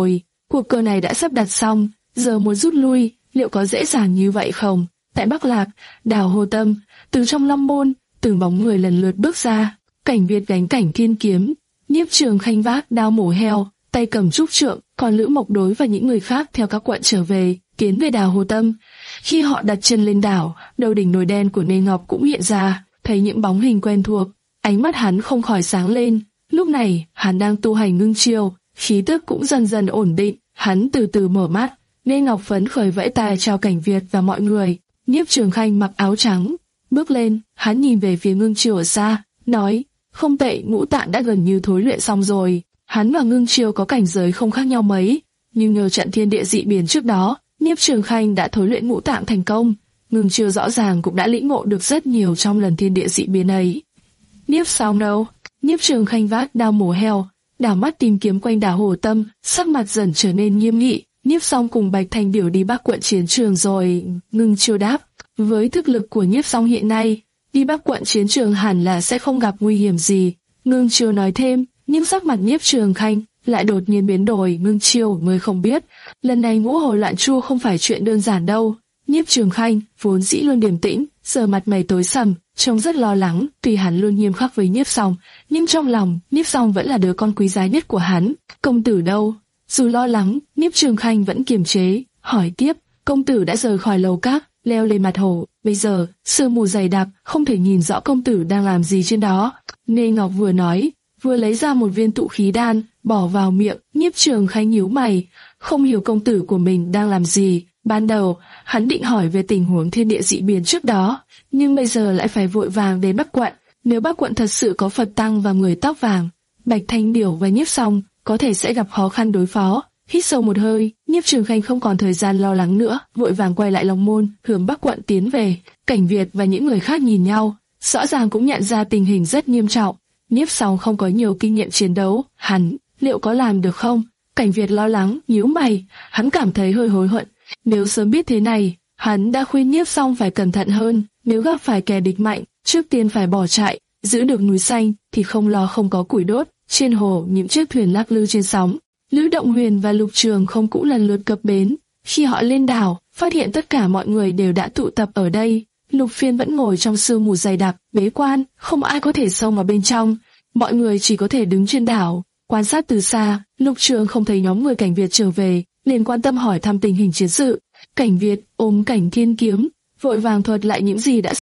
cuộc cờ này đã sắp đặt xong, giờ muốn rút lui, liệu có dễ dàng như vậy không? Tại Bắc Lạc, đảo Hồ Tâm, từ trong Long môn, từng bóng người lần lượt bước ra. Cảnh Việt gánh cảnh thiên kiếm, Nhiếp Trường Khanh vác đao mổ heo, tay cầm trúc trượng, còn Lữ Mộc Đối và những người khác theo các quận trở về, tiến về đảo Hồ Tâm. Khi họ đặt chân lên đảo, đầu đỉnh nồi đen của Nê Ngọc cũng hiện ra, thấy những bóng hình quen thuộc, ánh mắt hắn không khỏi sáng lên. Lúc này, hắn đang tu hành ngưng chiêu, khí tức cũng dần dần ổn định, hắn từ từ mở mắt. Nê Ngọc phấn khởi vẫy tay chào Cảnh Việt và mọi người. Nhiếp Trường Khanh mặc áo trắng, bước lên, hắn nhìn về phía ngưng chiêu ở xa, nói: không tệ, ngũ tạng đã gần như thối luyện xong rồi. Hắn và ngưng chiêu có cảnh giới không khác nhau mấy, nhưng nhờ trận thiên địa dị biến trước đó, Nhiếp Trường Khanh đã thối luyện ngũ tạng thành công. Ngưng chiêu rõ ràng cũng đã lĩnh ngộ được rất nhiều trong lần thiên địa dị biến ấy. Nhiếp Song đâu? Nhiếp Trường Khanh vác đao mổ heo, đảo mắt tìm kiếm quanh đảo Hồ Tâm, sắc mặt dần trở nên nghiêm nghị. Nhiếp Song cùng Bạch Thanh Điểu đi Bắc quận chiến trường rồi. Ngưng chiêu đáp: với thực lực của Nhiếp Song hiện nay, đi Bắc quận chiến trường hẳn là sẽ không gặp nguy hiểm gì. Ngưng chiêu nói thêm, nhưng sắc mặt Nhiếp Trường Khanh lại đột nhiên biến đổi. Ngưng chiêu mới không biết, lần này ngũ hồ loạn chu không phải chuyện đơn giản đâu. Nhiếp Trường Khanh vốn dĩ luôn điềm tĩnh, giờ mặt mày tối sầm, trông rất lo lắng. Tuy hắn luôn nghiêm khắc với Nhiếp Song, nhưng trong lòng Nhiếp Song vẫn là đứa con quý giá nhất của hắn. Công tử đâu? Dù lo lắng, Nhiếp Trường Khanh vẫn kiềm chế, hỏi tiếp: công tử đã rời khỏi lầu các, leo lên mặt hồ, bây giờ sương mù dày đặc, không thể nhìn rõ công tử đang làm gì trên đó. Nê Ngọc vừa nói, vừa lấy ra một viên tụ khí đan, bỏ vào miệng. Nhiếp Trường Khanh nhíu mày, không hiểu công tử của mình đang làm gì. Ban đầu, hắn định hỏi về tình huống thiên địa dị biến trước đó, nhưng bây giờ lại phải vội vàng đến Bắc quận. Nếu Bắc quận thật sự có Phật tăng và người tóc vàng, Bạch Thanh Điểu và Nhiếp Song có thể sẽ gặp khó khăn đối phó. Hít sâu một hơi, Nhiếp Trường Khanh không còn thời gian lo lắng nữa, vội vàng quay lại Long môn, hướng Bắc quận tiến về. Cảnh Việt và những người khác nhìn nhau, rõ ràng cũng nhận ra tình hình rất nghiêm trọng. Nhiếp Song không có nhiều kinh nghiệm chiến đấu, hắn liệu có làm được không? Cảnh Việt lo lắng, nhíu mày, hắn cảm thấy hơi hối hận. Nếu sớm biết thế này, hắn đã khuyên Nhiếp Song phải cẩn thận hơn. Nếu gặp phải kẻ địch mạnh, trước tiên phải bỏ chạy, giữ được núi xanh thì không lo không có củi đốt. Trên hồ, những chiếc thuyền lắc lư trên sóng. Lữ Động Huyền và Lục Trường không cũng lần lượt cập bến. Khi họ lên đảo, phát hiện tất cả mọi người đều đã tụ tập ở đây. Lục Phiên vẫn ngồi trong sương mù dày đặc, bế quan, không ai có thể xông vào bên trong. Mọi người chỉ có thể đứng trên đảo, quan sát từ xa. Lục Trường không thấy nhóm người Cảnh Việt trở về, liền quan tâm hỏi thăm tình hình chiến sự. Cảnh Việt ôm Cảnh Thiên Kiếm, vội vàng thuật lại những gì đã.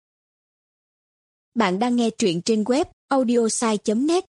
Bạn đang nghe truyện trên web audiosai chấm net.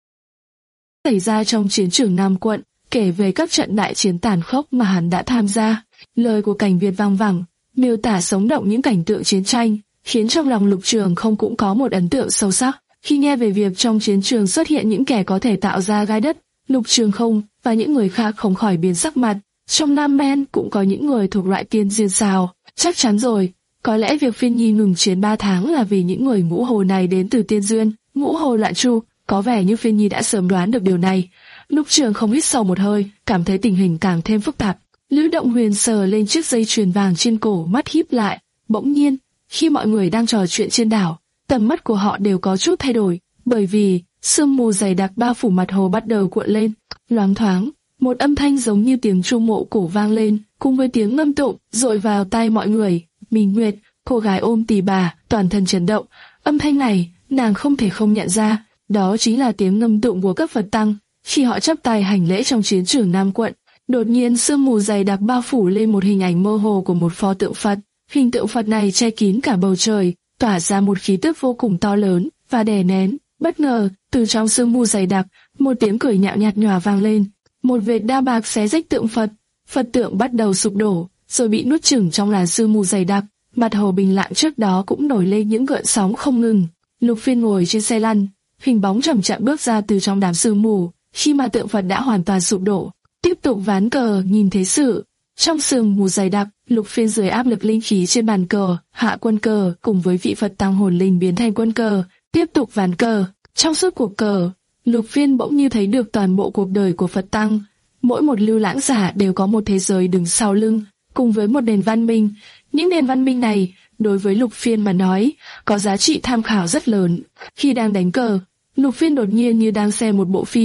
Xảy ra trong chiến trường Nam quận, kể về các trận đại chiến tàn khốc mà hắn đã tham gia. Lời của Cảnh Việt vang vẳng, miêu tả sống động những cảnh tượng chiến tranh, khiến trong lòng Lục Trường không cũng có một ấn tượng sâu sắc. Khi nghe về việc trong chiến trường xuất hiện những kẻ có thể tạo ra gai đất, Lục Trường không và những người khác không khỏi biến sắc mặt. Trong Nam Men cũng có những người thuộc loại tiên diên sao. Chắc chắn rồi, có lẽ việc Phiên Nhi ngừng chiến ba tháng là vì những người ngũ hồ này đến từ tiên duyên. Ngũ hồ loạn chu, có vẻ như Phiên Nhi đã sớm đoán được điều này. Lục Trường không hít sâu một hơi, cảm thấy tình hình càng thêm phức tạp. Lữ Động Huyền sờ lên chiếc dây chuyền vàng trên cổ, mắt híp lại. Bỗng nhiên, khi mọi người đang trò chuyện trên đảo, tầm mắt của họ đều có chút thay đổi, bởi vì sương mù dày đặc bao phủ mặt hồ bắt đầu cuộn lên. Loáng thoáng, một âm thanh giống như tiếng chuông mộ cổ vang lên, cùng với tiếng ngâm tụng dội vào tai mọi người. Minh Nguyệt, cô gái ôm tỳ bà, toàn thân chấn động. Âm thanh này, nàng không thể không nhận ra, đó chính là tiếng ngâm tụng của các Phật tăng. Khi họ chắp tay hành lễ trong chiến trường Nam quận, đột nhiên sương mù dày đặc bao phủ lên một hình ảnh mơ hồ của một pho tượng Phật. Hình tượng Phật này che kín cả bầu trời, tỏa ra một khí tức vô cùng to lớn và đè nén. Bất ngờ, từ trong sương mù dày đặc, một tiếng cười nhạo nhạt nhòa vang lên. Một vệt đao bạc xé rách tượng Phật, Phật tượng bắt đầu sụp đổ, rồi bị nuốt chửng trong làn sương mù dày đặc. Mặt hồ bình lặng trước đó cũng nổi lên những gợn sóng không ngừng. Lục Phiên ngồi trên xe lăn, hình bóng chậm chậm bước ra từ trong đám sương mù. Khi mà tượng Phật đã hoàn toàn sụp đổ, tiếp tục ván cờ nhìn thế sự. Trong sương mù dày đặc, Lục Phiên dưới áp lực linh khí trên bàn cờ, hạ quân cờ cùng với vị Phật tăng hồn linh biến thành quân cờ, tiếp tục ván cờ. Trong suốt cuộc cờ, Lục Phiên bỗng như thấy được toàn bộ cuộc đời của Phật tăng. Mỗi một lưu lãng giả đều có một thế giới đứng sau lưng, cùng với một nền văn minh. Những nền văn minh này, đối với Lục Phiên mà nói, có giá trị tham khảo rất lớn. Khi đang đánh cờ, Lục Phiên đột nhiên như đang xem một bộ phim.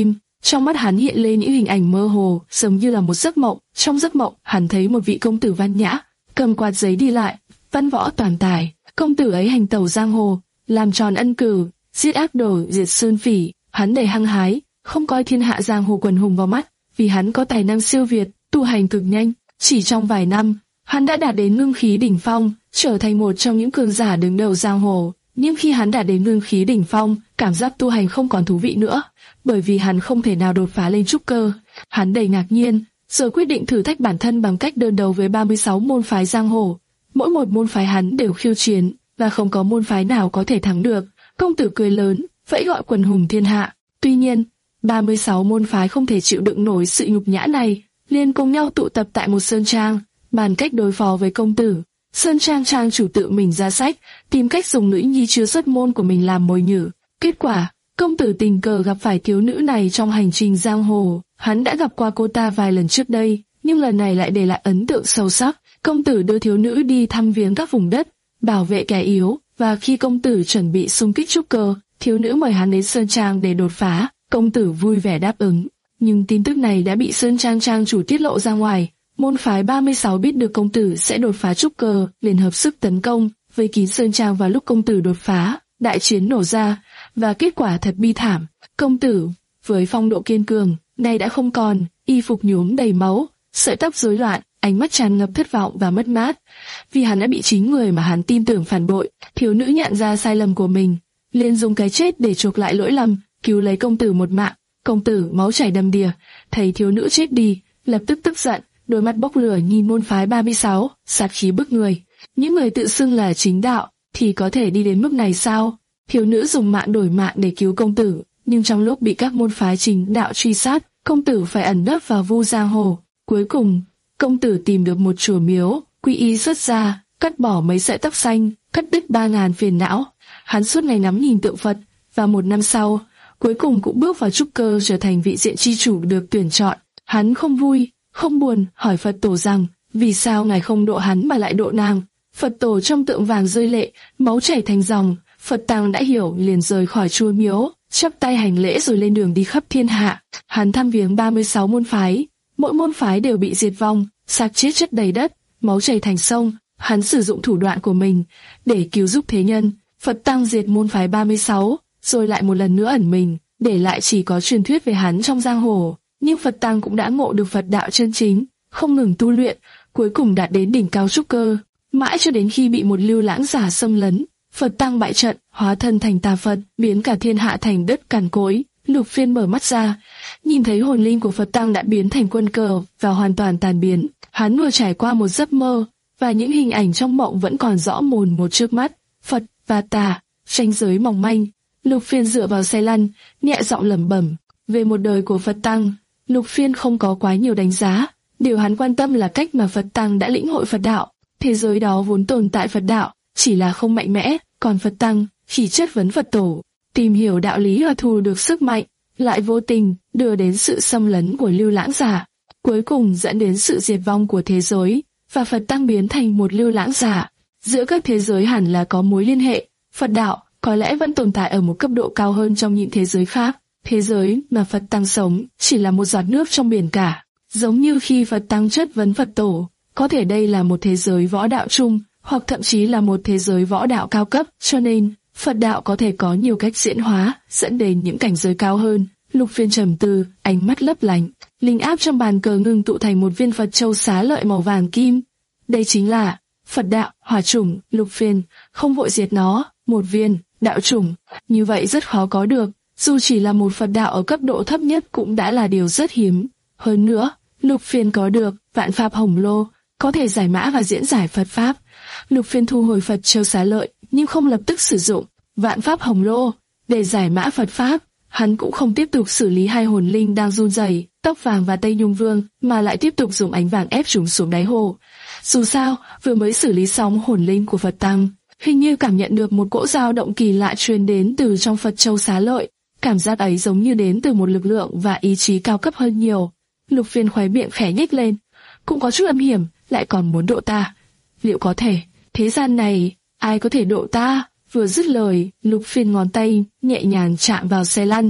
Trong mắt hắn hiện lên những hình ảnh mơ hồ, giống như là một giấc mộng. Trong giấc mộng, hắn thấy một vị công tử văn nhã, cầm quạt giấy đi lại, văn võ toàn tài. Công tử ấy hành tẩu giang hồ, làm tròn ân cử, giết ác đồ, diệt sơn phỉ. Hắn đầy hăng hái, không coi thiên hạ giang hồ quần hùng vào mắt, vì hắn có tài năng siêu việt, tu hành cực nhanh. Chỉ trong vài năm, hắn đã đạt đến ngưng khí đỉnh phong, trở thành một trong những cường giả đứng đầu giang hồ. Nhưng khi hắn đạt đến ngưng khí đỉnh phong, cảm giác tu hành không còn thú vị nữa, bởi vì hắn không thể nào đột phá lên trúc cơ. Hắn đầy ngạc nhiên, rồi quyết định thử thách bản thân bằng cách đơn đấu với ba mươi sáu môn phái giang hồ. Mỗi một môn phái hắn đều khiêu chiến, và không có môn phái nào có thể thắng được. Công tử cười lớn, vẫy gọi quần hùng thiên hạ. Tuy nhiên, ba mươi sáu môn phái không thể chịu đựng nổi sự nhục nhã này, liền cùng nhau tụ tập tại một sơn trang, bàn cách đối phó với công tử. Sơn trang trang chủ tự mình ra sách, tìm cách dùng nữ nhi chưa xuất môn của mình làm mồi nhử. Kết quả, công tử tình cờ gặp phải thiếu nữ này trong hành trình giang hồ. Hắn đã gặp qua cô ta vài lần trước đây, nhưng lần này lại để lại ấn tượng sâu sắc. Công tử đưa thiếu nữ đi thăm viếng các vùng đất, bảo vệ kẻ yếu, và khi công tử chuẩn bị xung kích trúc cơ, thiếu nữ mời hắn đến sơn trang để đột phá. Công tử vui vẻ đáp ứng, nhưng tin tức này đã bị sơn trang trang chủ tiết lộ ra ngoài. Môn phái ba mươi sáu biết được công tử sẽ đột phá trúc cơ, liền hợp sức tấn công, vây kín sơn trang vào lúc công tử đột phá. Đại chiến nổ ra, và kết quả thật bi thảm. Công tử, với phong độ kiên cường, nay đã không còn, y phục nhuốm đầy máu, sợi tóc rối loạn, ánh mắt tràn ngập thất vọng và mất mát. Vì hắn đã bị chính người mà hắn tin tưởng phản bội. Thiếu nữ nhận ra sai lầm của mình, liền dùng cái chết để chuộc lại lỗi lầm, cứu lấy công tử một mạng. Công tử máu chảy đầm đìa, thấy thiếu nữ chết đi, lập tức tức giận, đôi mắt bốc lửa nhìn môn phái ba mươi sáu, sát khí bức người. Những người tự xưng là chính đạo thì có thể đi đến mức này sao? Thiếu nữ dùng mạng đổi mạng để cứu công tử, nhưng trong lúc bị các môn phái chính đạo truy sát, công tử phải ẩn nấp vào vu giang hồ. Cuối cùng, công tử tìm được một chùa miếu, quy y xuất gia, cắt bỏ mấy sợi tóc xanh, cắt đứt ba ngàn phiền não. Hắn suốt ngày ngắm nhìn tượng Phật, và một năm sau, cuối cùng cũng bước vào trúc cơ, trở thành vị diện chi chủ được tuyển chọn. Hắn không vui, không buồn, hỏi Phật tổ rằng, vì sao ngài không độ hắn mà lại độ nàng? Phật tổ trong tượng vàng rơi lệ, máu chảy thành dòng. Phật tăng đã hiểu, liền rời khỏi chùa miếu, chắp tay hành lễ rồi lên đường đi khắp thiên hạ. Hắn thăm viếng ba mươi sáu môn phái, mỗi môn phái đều bị diệt vong, xác chết chất đầy đất, máu chảy thành sông. Hắn sử dụng thủ đoạn của mình để cứu giúp thế nhân. Phật tăng diệt môn phái ba mươi sáu, rồi lại một lần nữa ẩn mình, để lại chỉ có truyền thuyết về hắn trong giang hồ. Nhưng Phật tăng cũng đã ngộ được Phật đạo chân chính, không ngừng tu luyện, cuối cùng đạt đến đỉnh cao trúc cơ. Mãi cho đến khi bị một lưu lãng giả xâm lấn, Phật tăng bại trận, hóa thân thành tà Phật, biến cả thiên hạ thành đất cằn cỗi. Lục Phiên mở mắt ra, nhìn thấy hồn linh của Phật tăng đã biến thành quân cờ và hoàn toàn tàn biến. Hắn vừa trải qua một giấc mơ, và những hình ảnh trong mộng vẫn còn rõ mồn một trước mắt. Phật và tà, ranh giới mỏng manh. Lục Phiên dựa vào xe lăn, nhẹ giọng lẩm bẩm về một đời của Phật tăng. Lục Phiên không có quá nhiều đánh giá, điều hắn quan tâm là cách mà Phật tăng đã lĩnh hội Phật đạo. Thế giới đó vốn tồn tại Phật đạo, chỉ là không mạnh mẽ, còn Phật tăng chỉ chất vấn Phật tổ, tìm hiểu đạo lý và thu được sức mạnh, lại vô tình đưa đến sự xâm lấn của lưu lãng giả, cuối cùng dẫn đến sự diệt vong của thế giới, và Phật tăng biến thành một lưu lãng giả. Giữa các thế giới hẳn là có mối liên hệ, Phật đạo có lẽ vẫn tồn tại ở một cấp độ cao hơn trong những thế giới khác. Thế giới mà Phật tăng sống chỉ là một giọt nước trong biển cả, giống như khi Phật tăng chất vấn Phật tổ, có thể đây là một thế giới võ đạo chung, hoặc thậm chí là một thế giới võ đạo cao cấp, cho nên Phật đạo có thể có nhiều cách diễn hóa, dẫn đến những cảnh giới cao hơn. Lục Phiên trầm tư, ánh mắt lấp lánh, linh áp trong bàn cờ ngưng tụ thành một viên Phật châu xá lợi màu vàng kim. Đây chính là Phật đạo, hỏa chủng. Lục Phiên không vội diệt nó, một viên đạo chủng như vậy rất khó có được, dù chỉ là một Phật đạo ở cấp độ thấp nhất cũng đã là điều rất hiếm. Hơn nữa, Lục Phiên có được Vạn Pháp Hồng Lô, có thể giải mã và diễn giải Phật pháp. Lục Phiên thu hồi Phật châu xá lợi, nhưng không lập tức sử dụng Vạn Pháp Hồng Lô để giải mã Phật pháp. Hắn cũng không tiếp tục xử lý hai hồn linh đang run rẩy, Tóc Vàng và Tây Nhung Vương, mà lại tiếp tục dùng ánh vàng ép chúng xuống đáy hồ. Dù sao, vừa mới xử lý xong hồn linh của Phật tăng, hình như cảm nhận được một cỗ dao động kỳ lạ truyền đến từ trong Phật châu xá lợi. Cảm giác ấy giống như đến từ một lực lượng và ý chí cao cấp hơn nhiều. Lục Phiên khóe miệng khẽ nhếch lên, cũng có chút âm hiểm, lại còn muốn độ ta. Liệu có thể? Thế gian này, ai có thể độ ta? Vừa dứt lời, Lục Phiên ngón tay nhẹ nhàng chạm vào xe lăn,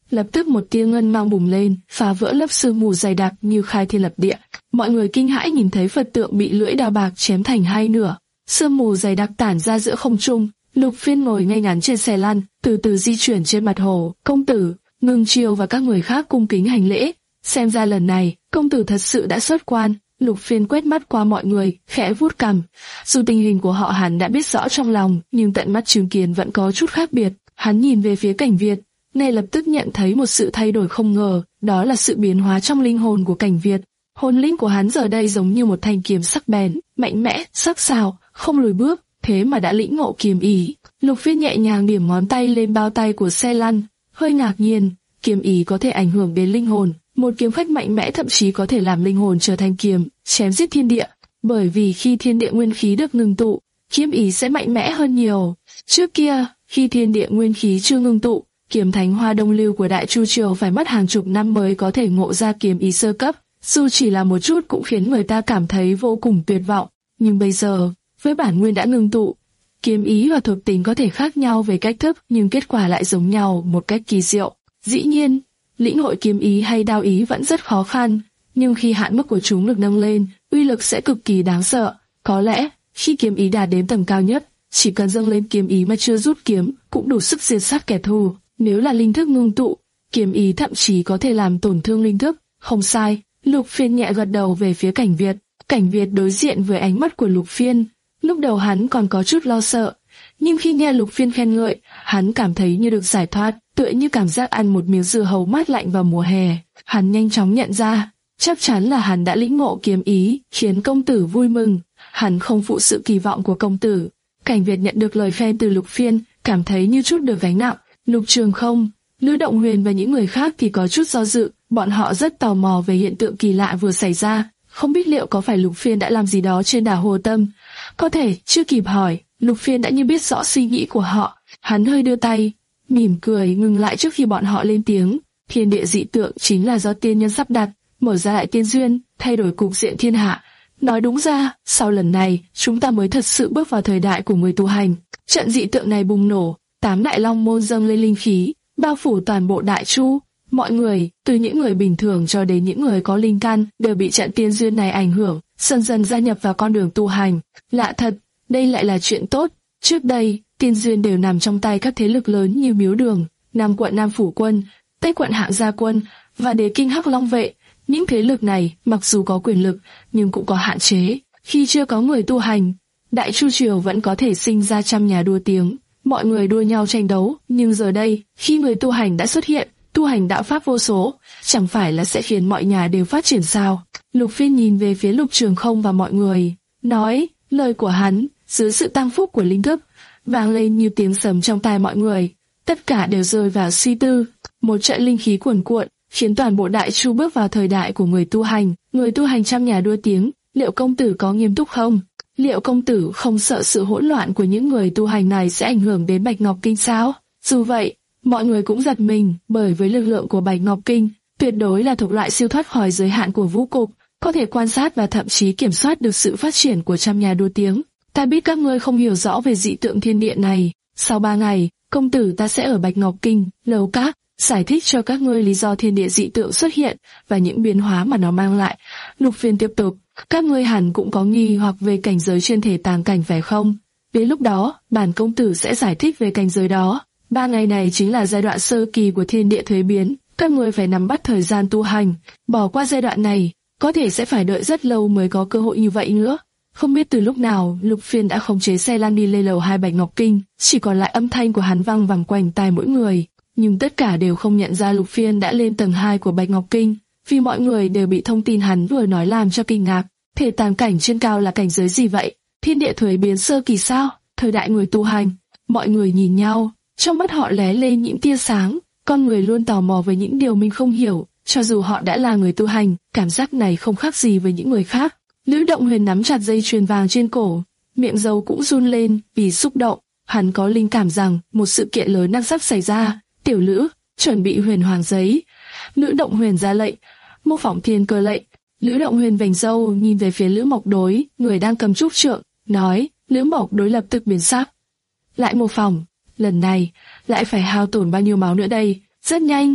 lập tức một tia ngân mang bùng lên, phá vỡ lớp sương mù dày đặc như khai thiên lập địa. Mọi người kinh hãi nhìn thấy Phật tượng bị lưỡi đao bạc chém thành hai nửa, sương mù dày đặc tản ra giữa không trung. Lục Phiên ngồi ngay ngắn trên xe lăn, từ từ di chuyển trên mặt hồ. Công tử, Ngưng Chiêu và các người khác cung kính hành lễ. Xem ra lần này, công tử thật sự đã xuất quan. Lục Phiên quét mắt qua mọi người, khẽ vuốt cằm. Dù tình hình của họ hắn đã biết rõ trong lòng, nhưng tận mắt chứng kiến vẫn có chút khác biệt. Hắn nhìn về phía Cảnh Việt, ngay lập tức nhận thấy một sự thay đổi không ngờ, đó là sự biến hóa trong linh hồn của Cảnh Việt. Hồn linh của hắn giờ đây giống như một thanh kiếm sắc bén, mạnh mẽ, sắc sảo, không lùi bước, thế mà đã lĩnh ngộ kiếm ý. Lục Phiên nhẹ nhàng điểm ngón tay lên bao tay của xe lăn, hơi ngạc nhiên, kiếm ý có thể ảnh hưởng đến linh hồn. Một kiếm khách mạnh mẽ thậm chí có thể làm linh hồn trở thành kiếm, chém giết thiên địa. Bởi vì khi thiên địa nguyên khí được ngưng tụ, kiếm ý sẽ mạnh mẽ hơn nhiều. Trước kia, khi thiên địa nguyên khí chưa ngưng tụ, kiếm thánh Hoa Đông Lưu của Đại Chu Triều phải mất hàng chục năm mới có thể ngộ ra kiếm ý sơ cấp. Dù chỉ là một chút cũng khiến người ta cảm thấy vô cùng tuyệt vọng. Nhưng bây giờ, với bản nguyên đã ngưng tụ, kiếm ý và thuộc tính có thể khác nhau về cách thức, nhưng kết quả lại giống nhau một cách kỳ diệu. Dĩ nhiên, lĩnh hội kiếm ý hay đao ý vẫn rất khó khăn, nhưng khi hạn mức của chúng được nâng lên, uy lực sẽ cực kỳ đáng sợ. Có lẽ, khi kiếm ý đạt đến tầm cao nhất, chỉ cần dâng lên kiếm ý mà chưa rút kiếm, cũng đủ sức diệt sát kẻ thù. Nếu là linh thức ngưng tụ, kiếm ý thậm chí có thể làm tổn thương linh thức. Không sai, Lục Phiên nhẹ gật đầu về phía Cảnh Việt. Cảnh Việt đối diện với ánh mắt của Lục Phiên. Lúc đầu hắn còn có chút lo sợ, nhưng khi nghe Lục Phiên khen ngợi, hắn cảm thấy như được giải thoát, tựa như cảm giác ăn một miếng dưa hấu mát lạnh vào mùa hè. Hắn nhanh chóng nhận ra, chắc chắn là hắn đã lĩnh ngộ kiếm ý, khiến công tử vui mừng. Hắn không phụ sự kỳ vọng của công tử. Cảnh Việt nhận được lời khen từ Lục Phiên, cảm thấy như chút được gánh nặng. Lục Trường Không, Lữ Động Huyền và những người khác thì có chút do dự, bọn họ rất tò mò về hiện tượng kỳ lạ vừa xảy ra, không biết liệu có phải Lục Phiên đã làm gì đó trên đảo Hồ Tâm. Có thể, chưa kịp hỏi, Lục Phiên đã như biết rõ suy nghĩ của họ. Hắn hơi đưa tay, mỉm cười ngừng lại trước khi bọn họ lên tiếng. Thiên địa dị tượng chính là do tiên nhân sắp đặt, mở ra lại tiên duyên, thay đổi cục diện thiên hạ. Nói đúng ra, sau lần này, chúng ta mới thật sự bước vào thời đại của người tu hành. Trận dị tượng này bùng nổ, tám đại long môn dâng lên linh khí, bao phủ toàn bộ Đại Chu. Mọi người, từ những người bình thường cho đến những người có linh căn, đều bị trận tiên duyên này ảnh hưởng, dần dần gia nhập vào con đường tu hành. Lạ thật, đây lại là chuyện tốt. Trước đây, tiên duyên đều nằm trong tay các thế lực lớn như Miếu Đường, Nam quận Nam Phủ Quân, Tây quận Hạng Gia Quân và Đế Kinh Hắc Long Vệ. Những thế lực này, mặc dù có quyền lực, nhưng cũng có hạn chế. Khi chưa có người tu hành, Đại Chu Triều vẫn có thể sinh ra trăm nhà đua tiếng. Mọi người đua nhau tranh đấu, nhưng giờ đây, khi người tu hành đã xuất hiện, tu hành đạo pháp vô số, chẳng phải là sẽ khiến mọi nhà đều phát triển sao? Lục Phiên nhìn về phía Lục Trường Không và mọi người, nói, lời của hắn, dưới sự tăng phúc của linh thức, vang lên như tiếng sấm trong tai mọi người. Tất cả đều rơi vào suy tư. Một trận linh khí cuồn cuộn, khiến toàn bộ Đại Chu bước vào thời đại của người tu hành. Người tu hành trăm nhà đua tiếng, liệu công tử có nghiêm túc không? Liệu công tử không sợ sự hỗn loạn của những người tu hành này sẽ ảnh hưởng đến Bạch Ngọc Kinh sao? Dù vậy, mọi người cũng giật mình, bởi với lực lượng của Bạch Ngọc Kinh, tuyệt đối là thuộc loại siêu thoát khỏi giới hạn của vũ cục, có thể quan sát và thậm chí kiểm soát được sự phát triển của trăm nhà đua tiếng. Ta biết các ngươi không hiểu rõ về dị tượng thiên địa này. Sau ba ngày, công tử ta sẽ ở Bạch Ngọc Kinh, Lầu Các, giải thích cho các ngươi lý do thiên địa dị tượng xuất hiện và những biến hóa mà nó mang lại. Lục Phiên tiếp tục, các ngươi hẳn cũng có nghi hoặc về cảnh giới chuyên thể tàng cảnh phải không? Đến lúc đó, bản công tử sẽ giải thích về cảnh giới đó. Ba ngày này chính là giai đoạn sơ kỳ của thiên địa thuế biến, các ngươi phải nắm bắt thời gian tu hành. Bỏ qua giai đoạn này, có thể sẽ phải đợi rất lâu mới có cơ hội như vậy nữa. Không biết từ lúc nào, Lục Phiên đã khống chế xe lăn đi lên lầu hai Bạch Ngọc Kinh, chỉ còn lại âm thanh của hắn vang vẳng quanh tai mỗi người. Nhưng tất cả đều không nhận ra Lục Phiên đã lên tầng hai của Bạch Ngọc Kinh, vì mọi người đều bị thông tin hắn vừa nói làm cho kinh ngạc. Thể tàng cảnh trên cao là cảnh giới gì vậy? Thiên địa thuế biến sơ kỳ sao? Thời đại người tu hành. Mọi người nhìn nhau, trong mắt họ lóe lên những tia sáng. Con người luôn tò mò về những điều mình không hiểu, cho dù họ đã là người tu hành, cảm giác này không khác gì với những người khác. Lữ Động Huyền nắm chặt dây chuyền vàng trên cổ, miệng dâu cũng run lên vì xúc động. Hắn có linh cảm rằng một sự kiện lớn đang sắp xảy ra. Tiểu Lữ, chuẩn bị huyền hoàng giấy. Lữ Động Huyền ra lệnh, mô phỏng thiên cơ lệnh. Lữ Động Huyền vành râu nhìn về phía Lữ Mộc Đối, người đang cầm trúc trượng, nói. Lữ Mộc Đối lập tức biến sắc. Lại mô phỏng, lần này lại phải hao tổn bao nhiêu máu nữa đây? Rất nhanh,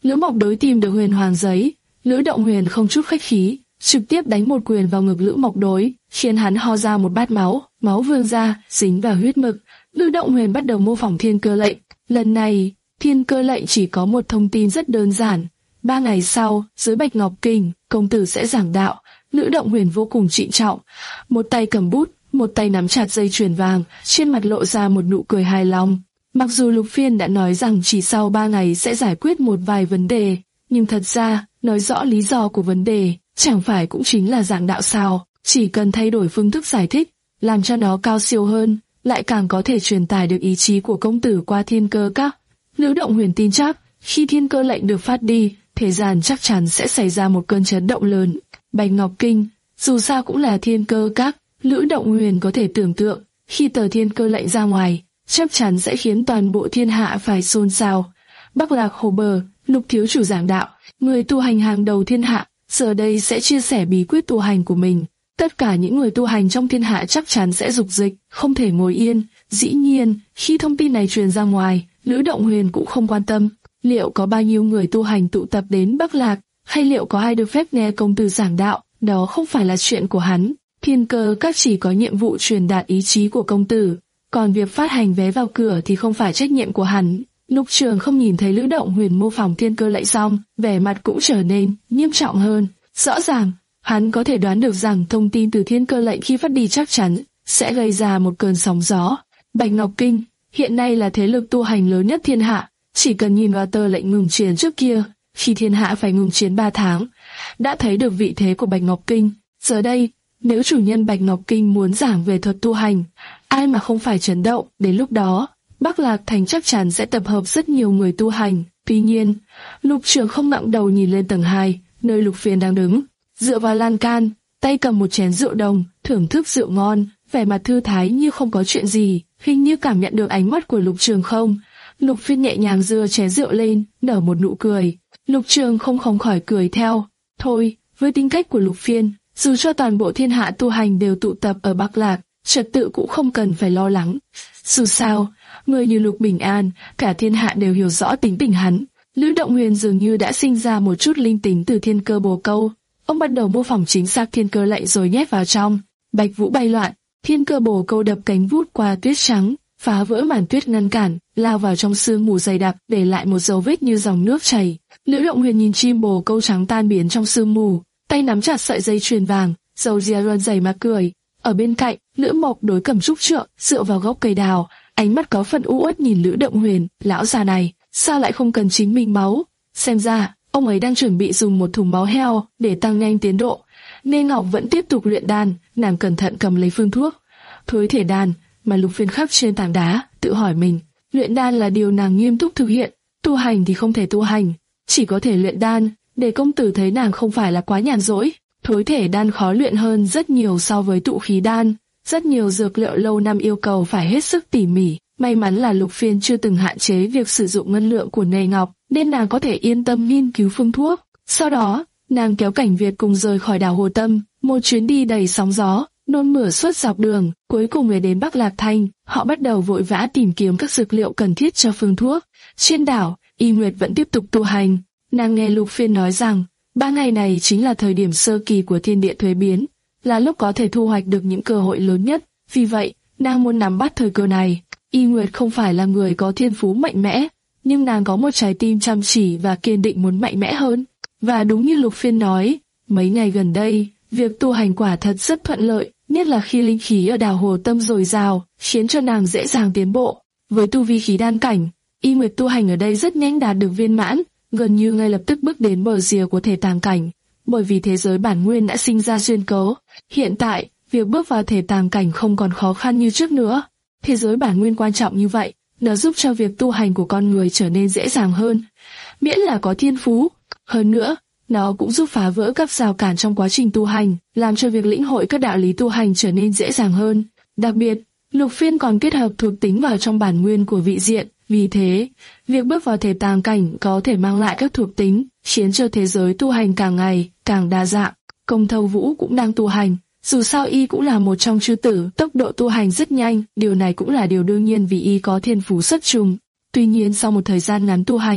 Lữ Mộc đối tìm được huyền hoàng giấy, Lữ Động Huyền không chút khách khí, trực tiếp đánh một quyền vào ngực Lữ Mộc đối, khiến hắn ho ra một bát máu, máu vương ra, dính vào huyết mực. Lữ Động Huyền bắt đầu mô phỏng thiên cơ lệnh. Lần này, thiên cơ lệnh chỉ có một thông tin rất đơn giản. Ba ngày sau, dưới Bạch Ngọc Kinh, công tử sẽ giảng đạo. Lữ Động Huyền vô cùng trịnh trọng, một tay cầm bút, một tay nắm chặt dây chuyền vàng, trên mặt lộ ra một nụ cười hài lòng. Mặc dù Lục Phiên đã nói rằng chỉ sau ba ngày sẽ giải quyết một vài vấn đề, nhưng thật ra, nói rõ lý do của vấn đề, chẳng phải cũng chính là giảng đạo sao, chỉ cần thay đổi phương thức giải thích, làm cho nó cao siêu hơn, lại càng có thể truyền tải được ý chí của công tử qua thiên cơ các. Lữ Động Huyền tin chắc, khi thiên cơ lệnh được phát đi, thế gian chắc chắn sẽ xảy ra một cơn chấn động lớn. Bạch Ngọc Kinh, dù sao cũng là thiên cơ các, Lữ Động Huyền có thể tưởng tượng, khi tờ thiên cơ lệnh ra ngoài, chắc chắn sẽ khiến toàn bộ thiên hạ phải xôn xao. Bắc Lạc Hồ Bờ, Lục thiếu chủ giảng đạo, người tu hành hàng đầu thiên hạ, giờ đây sẽ chia sẻ bí quyết tu hành của mình. Tất cả những người tu hành trong thiên hạ chắc chắn sẽ dục dịch, không thể ngồi yên. Dĩ nhiên, khi thông tin này truyền ra ngoài, Lữ Động Huyền cũng không quan tâm, liệu có bao nhiêu người tu hành tụ tập đến Bắc Lạc, hay liệu có ai được phép nghe công tử giảng đạo, đó không phải là chuyện của hắn. Thiên cơ các chỉ có nhiệm vụ truyền đạt ý chí của công tử, còn việc phát hành vé vào cửa thì không phải trách nhiệm của hắn. Lục Trường không nhìn thấy Lữ Động Huyền mô phỏng thiên cơ lệnh xong, vẻ mặt cũng trở nên nghiêm trọng hơn. Rõ ràng, hắn có thể đoán được rằng thông tin từ thiên cơ lệnh khi phát đi chắc chắn sẽ gây ra một cơn sóng gió. Bạch Ngọc Kinh hiện nay là thế lực tu hành lớn nhất thiên hạ, chỉ cần nhìn vào tờ lệnh ngừng chiến trước kia, khi thiên hạ phải ngừng chiến ba tháng, đã thấy được vị thế của Bạch Ngọc Kinh. Giờ đây, nếu chủ nhân Bạch Ngọc Kinh muốn giảng về thuật tu hành, ai mà không phải chấn động. Đến lúc đó, Bắc Lạc Thành chắc chắn sẽ tập hợp rất nhiều người tu hành. Tuy nhiên, Lục Trường không ngẩng đầu nhìn lên tầng hai, nơi Lục Phiên đang đứng, dựa vào lan can, tay cầm một chén rượu đồng, thưởng thức rượu ngon, vẻ mặt thư thái như không có chuyện gì, hình như cảm nhận được ánh mắt của Lục Trường không. Lục Phiên nhẹ nhàng giơ chén rượu lên, nở một nụ cười. Lục Trường không không khỏi cười theo. Thôi, với tính cách của Lục Phiên, dù cho toàn bộ thiên hạ tu hành đều tụ tập ở Bắc Lạc, trật tự cũng không cần phải lo lắng. Dù sao, người như Lục Bình An, cả thiên hạ đều hiểu rõ tính tình hắn. Lữ Động Huyền dường như đã sinh ra một chút linh tính từ thiên cơ bồ câu. Ông bắt đầu mô phỏng chính xác thiên cơ lệnh rồi nhét vào trong. Bạch vũ bay loạn, thiên cơ bồ câu đập cánh vút qua tuyết trắng, phá vỡ màn tuyết ngăn cản, lao vào trong sương mù dày đặc, để lại một dấu vết như dòng nước chảy. Lữ Động Huyền nhìn chim bồ câu trắng tan biến trong sương mù, tay nắm chặt sợi dây chuyền vàng, dầu ria run rẩy mà cười. Ở bên cạnh, Lữ Mộc đối cầm trúc trượng, dựa vào gốc cây đào, ánh mắt có phần u uất nhìn Lữ Động Huyền. Lão già này, sao lại không cần chính mình máu? Xem ra, ông ấy đang chuẩn bị dùng một thùng máu heo để tăng nhanh tiến độ. Nê Ngọc vẫn tiếp tục luyện đan, nàng cẩn thận cầm lấy phương thuốc. Thối thể đan mà Lục Phiên khắc trên tảng đá, tự hỏi mình, luyện đan là điều nàng nghiêm túc thực hiện, tu hành thì không thể tu hành, chỉ có thể luyện đan, để công tử thấy nàng không phải là quá nhàn rỗi. Thối thể đan khó luyện hơn rất nhiều so với tụ khí đan, rất nhiều dược liệu lâu năm yêu cầu phải hết sức tỉ mỉ. May mắn là Lục Phiên chưa từng hạn chế việc sử dụng ngân lượng của Nê Ngọc, nên nàng có thể yên tâm nghiên cứu phương thuốc. Sau đó, nàng kéo Cảnh Việt cùng rời khỏi đảo Hồ Tâm, một chuyến đi đầy sóng gió, nôn mửa suốt dọc đường, cuối cùng về đến Bắc Lạc Thành. Họ bắt đầu vội vã tìm kiếm các dược liệu cần thiết cho phương thuốc. Trên đảo, Y Nguyệt vẫn tiếp tục tu hành. Nàng nghe Lục Phiên nói rằng, ba ngày này chính là thời điểm sơ kỳ của thiên địa thuế biến, là lúc có thể thu hoạch được những cơ hội lớn nhất. Vì vậy, nàng muốn nắm bắt thời cơ này. Y Nguyệt không phải là người có thiên phú mạnh mẽ, nhưng nàng có một trái tim chăm chỉ và kiên định muốn mạnh mẽ hơn. Và đúng như Lục Phiên nói, mấy ngày gần đây, việc tu hành quả thật rất thuận lợi, nhất là khi linh khí ở đảo Hồ Tâm dồi dào, khiến cho nàng dễ dàng tiến bộ. Với tu vi khí đan cảnh, Y Nguyệt tu hành ở đây rất nhanh đạt được viên mãn, gần như ngay lập tức bước đến bờ rìa của thể tàng cảnh. Bởi vì thế giới bản nguyên đã sinh ra duyên cớ, hiện tại, việc bước vào thể tàng cảnh không còn khó khăn như trước nữa. Thế giới bản nguyên quan trọng như vậy, nó giúp cho việc tu hành của con người trở nên dễ dàng hơn, miễn là có thiên phú. Hơn nữa, nó cũng giúp phá vỡ các rào cản trong quá trình tu hành, làm cho việc lĩnh hội các đạo lý tu hành trở nên dễ dàng hơn. Đặc biệt, Lục Phiên còn kết hợp thuộc tính vào trong bản nguyên của vị diện, vì thế, việc bước vào thể tàng cảnh có thể mang lại các thuộc tính, khiến cho thế giới tu hành càng ngày càng đa dạng. Công Thâu Vũ cũng đang tu hành. Dù sao y cũng là một trong chư tử, tốc độ tu hành rất nhanh, điều này cũng là điều đương nhiên vì y có thiên phú xuất chúng. Tuy nhiên sau một thời gian ngắn tu hành,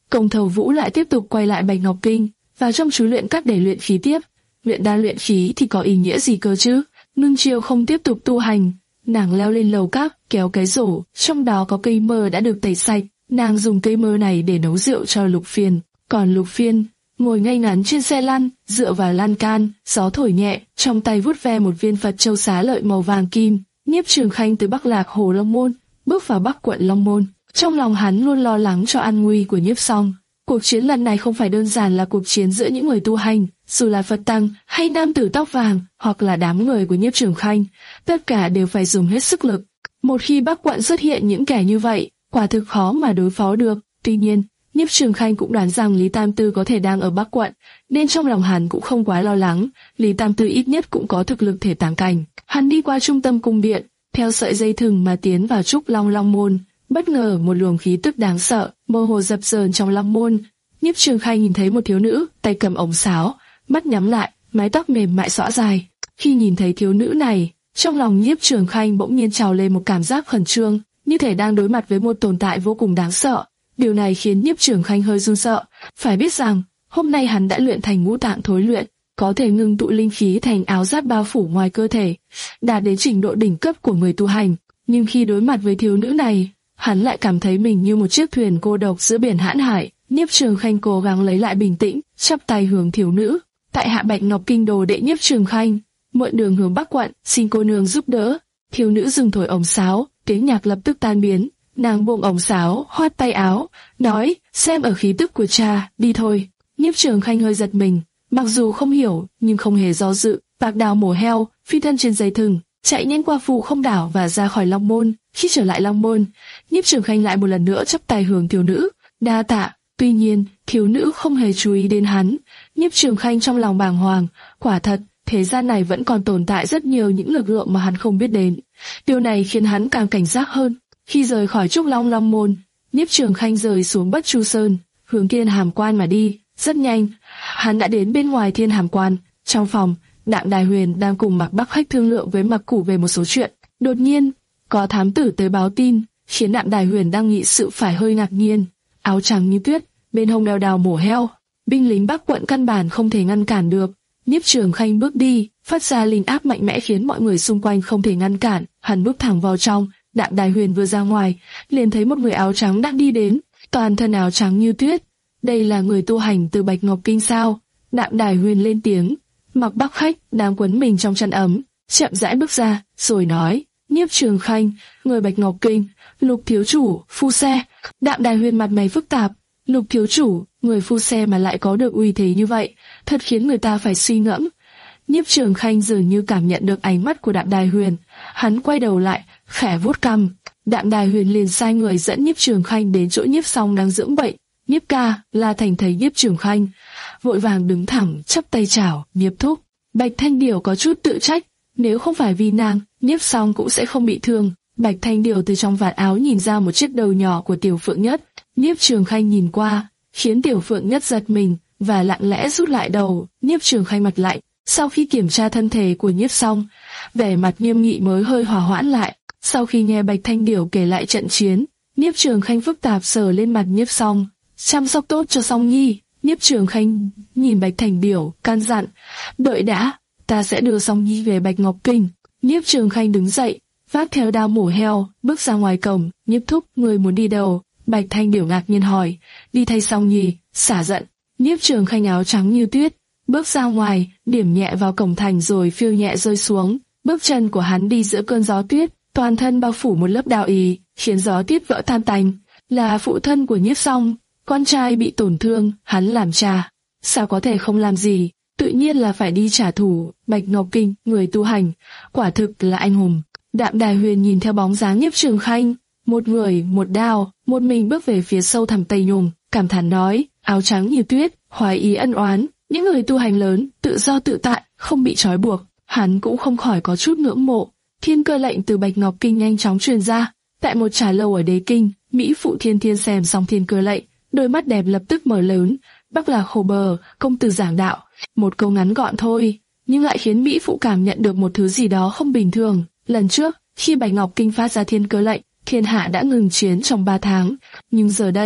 Công Thầu Vũ lại tiếp tục quay lại Bạch Ngọc Kinh, vào trong chú luyện các để luyện khí tiếp. Luyện đan luyện khí thì có ý nghĩa gì cơ chứ? Ngưng Chiêu không tiếp tục tu hành, nàng leo lên lầu các, kéo cái rổ, trong đó có cây mơ đã được tẩy sạch. Nàng dùng cây mơ này để nấu rượu cho Lục Phiên. Còn Lục Phiên ngồi ngay ngắn trên xe lăn, dựa vào lan can, gió thổi nhẹ, trong tay vuốt ve một viên Phật châu xá lợi màu vàng kim. Nhiếp Trường Khanh từ Bắc Lạc Hồ Long Môn bước vào Bắc quận Long Môn, trong lòng hắn luôn lo lắng cho an nguy của Nhiếp Song. Cuộc chiến lần này không phải đơn giản là cuộc chiến giữa những người tu hành, dù là Phật tăng hay nam tử tóc vàng, hoặc là đám người của Nhiếp Trường Khanh, tất cả đều phải dùng hết sức lực. Một khi Bắc quận xuất hiện những kẻ như vậy, quả thực khó mà đối phó được. Tuy nhiên, Nhiếp Trường Khanh cũng đoán rằng Lý Tam Tư có thể đang ở Bắc quận, nên trong lòng hắn cũng không quá lo lắng. Lý Tam Tư ít nhất cũng có thực lực thể tàng cảnh. Hắn đi qua trung tâm cung điện, theo sợi dây thừng mà tiến vào Trúc Long Long Môn. Bất ngờ một luồng khí tức đáng sợ mơ hồ dập dờn trong Long Môn. Nhiếp Trường Khanh nhìn thấy một thiếu nữ, tay cầm ống sáo, mắt nhắm lại, mái tóc mềm mại xõa dài. Khi nhìn thấy thiếu nữ này, trong lòng Nhiếp Trường Khanh bỗng nhiên trào lên một cảm giác khẩn trương, như thể đang đối mặt với một tồn tại vô cùng đáng sợ. Điều này khiến Nhiếp Trường Khanh hơi run sợ. Phải biết rằng, hôm nay hắn đã luyện thành ngũ tạng thối luyện, có thể ngưng tụ linh khí thành áo giáp bao phủ ngoài cơ thể, đạt đến trình độ đỉnh cấp của người tu hành. Nhưng khi đối mặt với thiếu nữ này, hắn lại cảm thấy mình như một chiếc thuyền cô độc giữa biển hãn hải. Nhiếp Trường Khanh cố gắng lấy lại bình tĩnh, chắp tay hướng thiếu nữ. Tại hạ Bạch Ngọc Kinh đồ đệ Nhiếp Trường Khanh, mượn đường hướng Bắc quận, xin cô nương giúp đỡ. Thiếu nữ dừng thổi ống sáo, tiếng nhạc lập tức tan biến. Nàng buông ống sáo, khoát tay áo, nói, xem ở khí tức của cha, đi thôi. Nhiếp Trường Khanh hơi giật mình, mặc dù không hiểu, nhưng không hề do dự, bạc đào mổ heo, phi thân trên dây thừng, chạy nhanh qua Phù Không đảo và ra khỏi Long Môn. Khi trở lại Long Môn, Nhiếp Trường Khanh lại một lần nữa chắp tay hướng thiếu nữ, đa tạ. Tuy nhiên, thiếu nữ không hề chú ý đến hắn. Nhiếp Trường Khanh trong lòng bàng hoàng, quả thật, thế gian này vẫn còn tồn tại rất nhiều những lực lượng mà hắn không biết đến. Điều này khiến hắn càng cảnh giác hơn. Khi rời khỏi Trúc Long Long Môn, Nhiếp Trường Khanh rời xuống Bất Chu Sơn, hướng Thiên Hàm Quan mà đi. Rất nhanh, hắn đã đến bên ngoài Thiên Hàm Quan. Trong phòng, Đặng Đài Huyền đang cùng Mạc Bắc Khách thương lượng với Mạc Củ về một số chuyện. Đột nhiên, có thám tử tới báo tin, khiến Đặng Đài Huyền đang nghị sự phải hơi ngạc nhiên. Áo trắng như tuyết, bên hông đeo đào mổ heo, binh lính Bắc quận căn bản không thể ngăn cản được. Nhiếp Trường Khanh bước đi, phát ra linh áp mạnh mẽ khiến mọi người xung quanh không thể ngăn cản. Hắn bước thẳng vào trong. Đặng Đài Huyền vừa ra ngoài, liền thấy một người áo trắng đang đi đến, toàn thân áo trắng như tuyết. Đây là người tu hành từ Bạch Ngọc Kinh sao? Đặng Đài Huyền lên tiếng. Mạc Bắc Khách đang quấn mình trong chăn ấm, chậm rãi bước ra, rồi nói: Nhiếp Trường Khanh, người Bạch Ngọc Kinh, Lục thiếu chủ, phu xe. Đặng Đài Huyền mặt mày phức tạp. Lục thiếu chủ, người phu xe mà lại có được uy thế như vậy, thật khiến người ta phải suy ngẫm. Nhiếp Trường Khanh dường như cảm nhận được ánh mắt của Đặng Đài Huyền, hắn quay đầu lại, khẽ vuốt cằm. Đặng Đài Huyền liền sai người dẫn Nhiếp Trường Khanh đến chỗ Nhiếp Song đang dưỡng bệnh. Nhiếp ca, La Thành thấy Nhiếp Trường Khanh, vội vàng đứng thẳng, chắp tay chào, Nhiếp thúc. Bạch Thanh Điểu có chút tự trách, nếu không phải vì nàng, Nhiếp Song cũng sẽ không bị thương. Bạch Thanh Điểu từ trong vạt áo nhìn ra một chiếc đầu nhỏ của Tiểu Phượng Nhất. Nhiếp Trường Khanh nhìn qua, khiến Tiểu Phượng Nhất giật mình và lặng lẽ rút lại đầu. Nhiếp Trường Khanh mặt lạnh. Sau khi kiểm tra thân thể của Nhiếp Song, vẻ mặt nghiêm nghị mới hơi hòa hoãn lại. Sau khi nghe Bạch Thanh Điểu kể lại trận chiến, Nhiếp Trường Khanh phức tạp sờ lên mặt Nhiếp Song, chăm sóc tốt cho Song Nhi. Nhiếp Trường Khanh nhìn Bạch Thanh Điểu, căn dặn: đợi đã, ta sẽ đưa Song Nhi về Bạch Ngọc Kinh. Nhiếp Trường Khanh đứng dậy, vác theo đao mổ heo, bước ra ngoài cổng. Nhiếp thúc, người muốn đi đâu? Bạch Thanh Điểu ngạc nhiên hỏi. Đi thay Song Nhi, xả giận. Nhiếp Trường Khanh áo trắng như tuyết, bước ra ngoài, điểm nhẹ vào cổng thành rồi phiêu nhẹ rơi xuống. Bước chân của hắn đi giữa cơn gió tuyết, toàn thân bao phủ một lớp đao ý, khiến gió tuyết vỡ tan tành. Là phụ thân của Nhiếp Song, con trai bị tổn thương, hắn làm cha, sao có thể không làm gì? Tự nhiên là phải đi trả thù. Bạch Ngọc Kinh, người tu hành, quả thực là anh hùng. Đạm Đài Huyền nhìn theo bóng dáng Nhiếp Trường Khanh, một người, một đao, một mình bước về phía sâu thẳm Tây Nhung, cảm thán nói: áo trắng như tuyết, hoài ý ân oán. Những người tu hành lớn, tự do tự tại, không bị trói buộc. Hắn cũng không khỏi có chút ngưỡng mộ. Thiên cơ lệnh từ Bạch Ngọc Kinh nhanh chóng truyền ra. Tại một trà lâu ở Đế Kinh, Mỹ phụ Thiên Thiên xem xong thiên cơ lệnh, đôi mắt đẹp lập tức mở lớn. Bắc Lạc Hồ Bờ, công tử giảng đạo. Một câu ngắn gọn thôi, nhưng lại khiến Mỹ phụ cảm nhận được một thứ gì đó không bình thường. Lần trước, khi Bạch Ngọc Kinh phát ra thiên cơ lệnh, thiên hạ đã ngừng chiến trong ba tháng, nhưng giờ đây,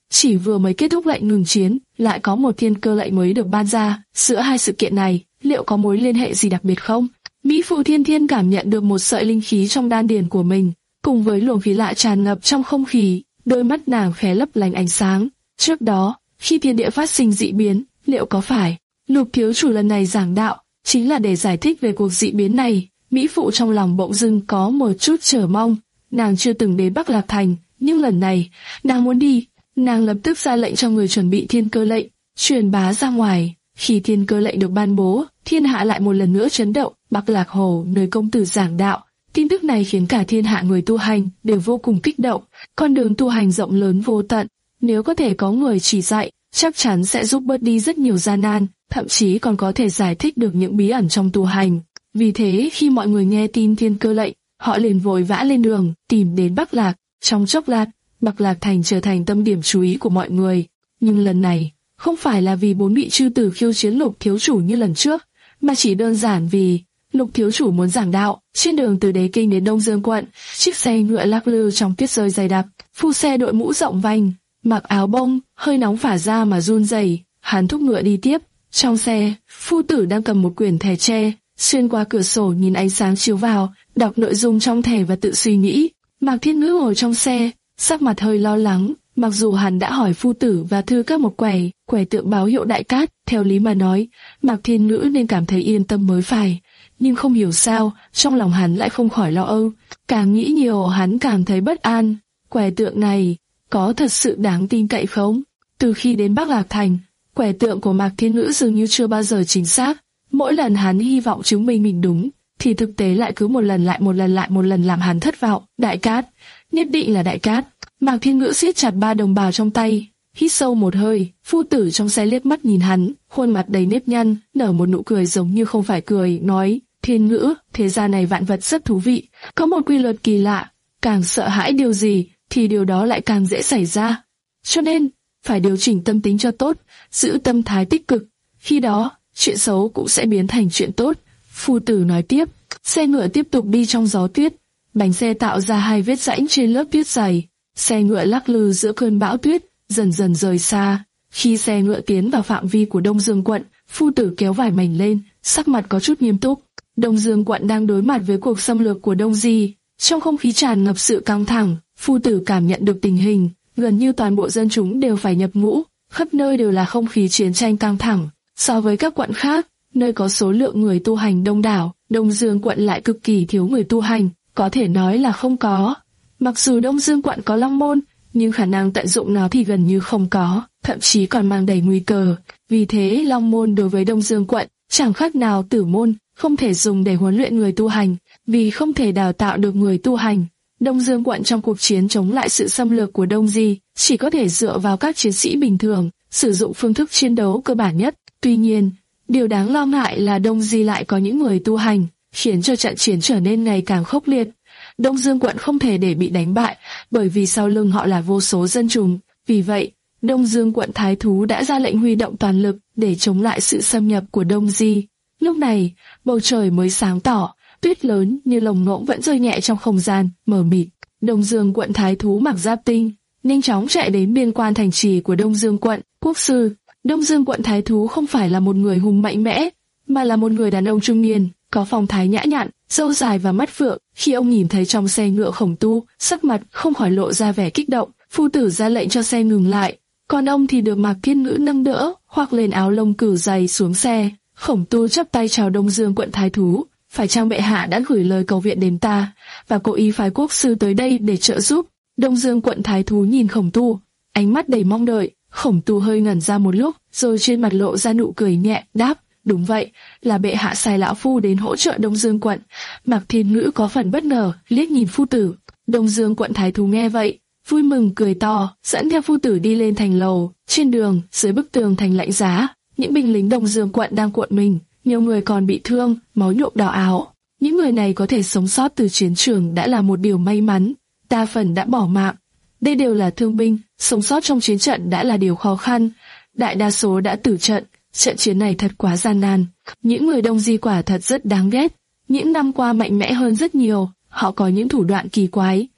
Chỉ vừa mới kết thúc lệnh ngừng chiến, lại có một thiên cơ lệnh mới được ban ra. Giữa hai sự kiện này, liệu có mối liên hệ gì đặc biệt không? Mỹ Phụ Thiên Thiên cảm nhận được một sợi linh khí trong đan điền của mình, cùng với luồng khí lạ tràn ngập trong không khí, đôi mắt nàng khẽ lấp lánh ánh sáng. Trước đó, khi thiên địa phát sinh dị biến, liệu có phải Lục thiếu chủ lần này giảng đạo chính là để giải thích về cuộc dị biến này? Mỹ Phụ trong lòng bỗng dưng có một chút chờ mong. Nàng chưa từng đến Bắc Lạc Thành, nhưng lần này nàng muốn đi. Nàng lập tức ra lệnh cho người chuẩn bị thiên cơ lệnh, truyền bá ra ngoài. Khi thiên cơ lệnh được ban bố, thiên hạ lại một lần nữa chấn động. Bắc Lạc Hồ, nơi công tử giảng đạo. Tin tức này khiến cả thiên hạ người tu hành đều vô cùng kích động. Con đường tu hành rộng lớn vô tận, nếu có thể có người chỉ dạy, chắc chắn sẽ giúp bớt đi rất nhiều gian nan, thậm chí còn có thể giải thích được những bí ẩn trong tu hành. Vì thế khi mọi người nghe tin thiên cơ lệnh, họ liền vội vã lên đường, tìm đến Bắc Lạc. Trong chốc lát, Bắc Lạc Thành trở thành tâm điểm chú ý của mọi người. Nhưng lần này, không phải là vì bốn vị chư tử khiêu chiến Lục thiếu chủ như lần trước, mà chỉ đơn giản vì Lục thiếu chủ muốn giảng đạo. Trên đường từ Đế Kinh đến Đông Dương quận, chiếc xe ngựa lắc lư trong tuyết rơi dày đặc. Phu xe đội mũ rộng vành, mặc áo bông, hơi nóng phả ra mà run rẩy. Hắn thúc ngựa đi tiếp. Trong xe, phu tử đang cầm một quyển thẻ tre, xuyên qua cửa sổ nhìn ánh sáng chiếu vào, đọc nội dung trong thẻ và tự suy nghĩ. Mạc Thiên Ngữ ngồi trong xe, sắc mặt hơi lo lắng. Mặc dù hắn đã hỏi phu tử và thư các một quẻ, quẻ tượng báo hiệu đại cát, theo lý mà nói, Mạc Thiên Ngữ nên cảm thấy yên tâm mới phải. Nhưng không hiểu sao, trong lòng hắn lại không khỏi lo âu. Càng nghĩ nhiều hắn càng thấy bất an. Quẻ tượng này, có thật sự đáng tin cậy không? Từ khi đến Bắc Lạc Thành, quẻ tượng của Mạc Thiên Ngữ dường như chưa bao giờ chính xác. Mỗi lần hắn hy vọng chứng minh mình đúng, thì thực tế lại cứ một lần lại một lần lại một lần làm hắn thất vọng. Đại cát, nhất định là đại cát. Mạc Thiên Ngữ siết chặt ba đồng bào trong tay, hít sâu một hơi. Phu tử trong xe liếc mắt nhìn hắn, khuôn mặt đầy nếp nhăn, nở một nụ cười giống như không phải cười, nói: Thiên Ngữ, thế gian này vạn vật rất thú vị, có một quy luật kỳ lạ, càng sợ hãi điều gì thì điều đó lại càng dễ xảy ra. Cho nên, phải điều chỉnh tâm tính cho tốt, giữ tâm thái tích cực, khi đó, chuyện xấu cũng sẽ biến thành chuyện tốt. Phu tử nói tiếp. Xe ngựa tiếp tục đi trong gió tuyết, bánh xe tạo ra hai vết rãnh trên lớp tuyết dày. Xe ngựa lắc lư giữa cơn bão tuyết, dần dần rời xa. Khi xe ngựa tiến vào phạm vi của Đông Dương quận, phu tử kéo vải mảnh lên, sắc mặt có chút nghiêm túc. Đông Dương quận đang đối mặt với cuộc xâm lược của Đông Di, trong không khí tràn ngập sự căng thẳng. Phu tử cảm nhận được tình hình, gần như toàn bộ dân chúng đều phải nhập ngũ, khắp nơi đều là không khí chiến tranh căng thẳng. So với các quận khác, nơi có số lượng người tu hành đông đảo, Đông Dương quận lại cực kỳ thiếu người tu hành, có thể nói là không có. Mặc dù Đông Dương quận có Long Môn, nhưng khả năng tận dụng nó thì gần như không có, thậm chí còn mang đầy nguy cơ. Vì thế Long Môn đối với Đông Dương quận chẳng khác nào Tử môn, không thể dùng để huấn luyện người tu hành, vì không thể đào tạo được người tu hành. Đông Dương quận trong cuộc chiến chống lại sự xâm lược của Đông Di, chỉ có thể dựa vào các chiến sĩ bình thường, sử dụng phương thức chiến đấu cơ bản nhất. Tuy nhiên, điều đáng lo ngại là Đông Di lại có những người tu hành, khiến cho trận chiến trở nên ngày càng khốc liệt. Đông Dương quận không thể để bị đánh bại, bởi vì sau lưng họ là vô số dân chúng. Vì vậy, Đông Dương quận thái thú đã ra lệnh huy động toàn lực để chống lại sự xâm nhập của Đông Di. Lúc này, bầu trời mới sáng tỏ, tuyết lớn như lồng ngỗng vẫn rơi nhẹ trong không gian mờ mịt. Đông Dương quận thái thú mặc giáp tinh, nhanh chóng chạy đến biên quan thành trì của Đông Dương quận. Quốc sư, Đông Dương quận thái thú không phải là một người hùng mạnh mẽ, mà là một người đàn ông trung niên, có phong thái nhã nhặn, râu dài và mắt phượng. Khi ông nhìn thấy trong xe ngựa Khổng Tu, sắc mặt không khỏi lộ ra vẻ kích động. Phu tử ra lệnh cho xe ngừng lại, còn ông thì được Mạc Thiên Ngữ nâng đỡ, khoác lên áo lông cừu dày xuống xe. Khổng Tu chắp tay chào Đông Dương quận thái thú, phải chăng bệ hạ đã gửi lời cầu viện đến ta, và cố ý phái quốc sư tới đây để trợ giúp? Đông Dương quận thái thú nhìn Khổng Tu, ánh mắt đầy mong đợi. Khổng Tu hơi ngẩn ra một lúc, rồi trên mặt lộ ra nụ cười nhẹ, đáp: đúng vậy, là bệ hạ sai lão phu đến hỗ trợ Đông Dương quận. Mạc Thiên Ngữ có phần bất ngờ, liếc nhìn phu tử. Đông Dương quận thái thú nghe vậy, vui mừng cười to, dẫn theo phu tử đi lên thành lầu. Trên đường, dưới bức tường thành lạnh giá, những binh lính Đông Dương quận đang cuộn mình, nhiều người còn bị thương, máu nhuộm đỏ áo. Những người này có thể sống sót từ chiến trường đã là một điều may mắn, đa phần đã bỏ mạng. Đây đều là thương binh, sống sót trong chiến trận đã là điều khó khăn, đại đa số đã tử trận. Trận chiến này thật quá gian nan. Những người Đông Di quả thật rất đáng ghét. Những năm qua mạnh mẽ hơn rất nhiều, họ có những thủ đoạn kỳ quái,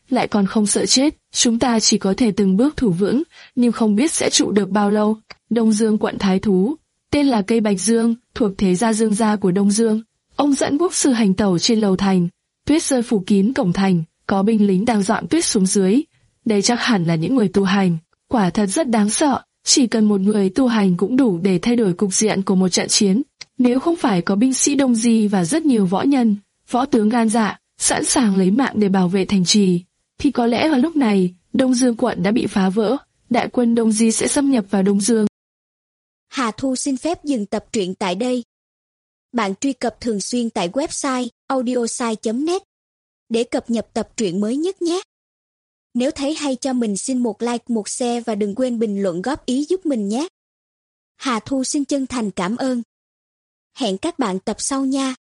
lại còn không sợ chết, chúng ta chỉ có thể từng bước thủ vững, nhưng không biết sẽ trụ được bao lâu. Đông Dương quận Thái Thú, tên là cây Bạch Dương, thuộc thế gia Dương gia của Đông Dương. Ông dẫn quốc sư hành tẩu trên lầu thành, tuyết rơi phủ kín cổng thành, có binh lính đang dọn tuyết xuống dưới. Đây chắc hẳn là những người tu hành, quả thật rất đáng sợ, chỉ cần một người tu hành cũng đủ để thay đổi cục diện của một trận chiến. Nếu không phải có binh sĩ Đông Di và rất nhiều võ nhân, võ tướng gan dạ, sẵn sàng lấy mạng để bảo vệ thành trì, thì có lẽ vào lúc này, Đông Dương quận đã bị phá vỡ, đại quân Đông Di sẽ xâm nhập vào Đông Dương. Hà Thu xin phép dừng tập truyện tại đây. Bạn truy cập thường xuyên tại website audiosai chấm net để cập nhật tập truyện mới nhất nhé. Nếu thấy hay cho mình xin một like, một share và đừng quên bình luận góp ý giúp mình nhé. Hà Thu xin chân thành cảm ơn. Hẹn các bạn tập sau nha.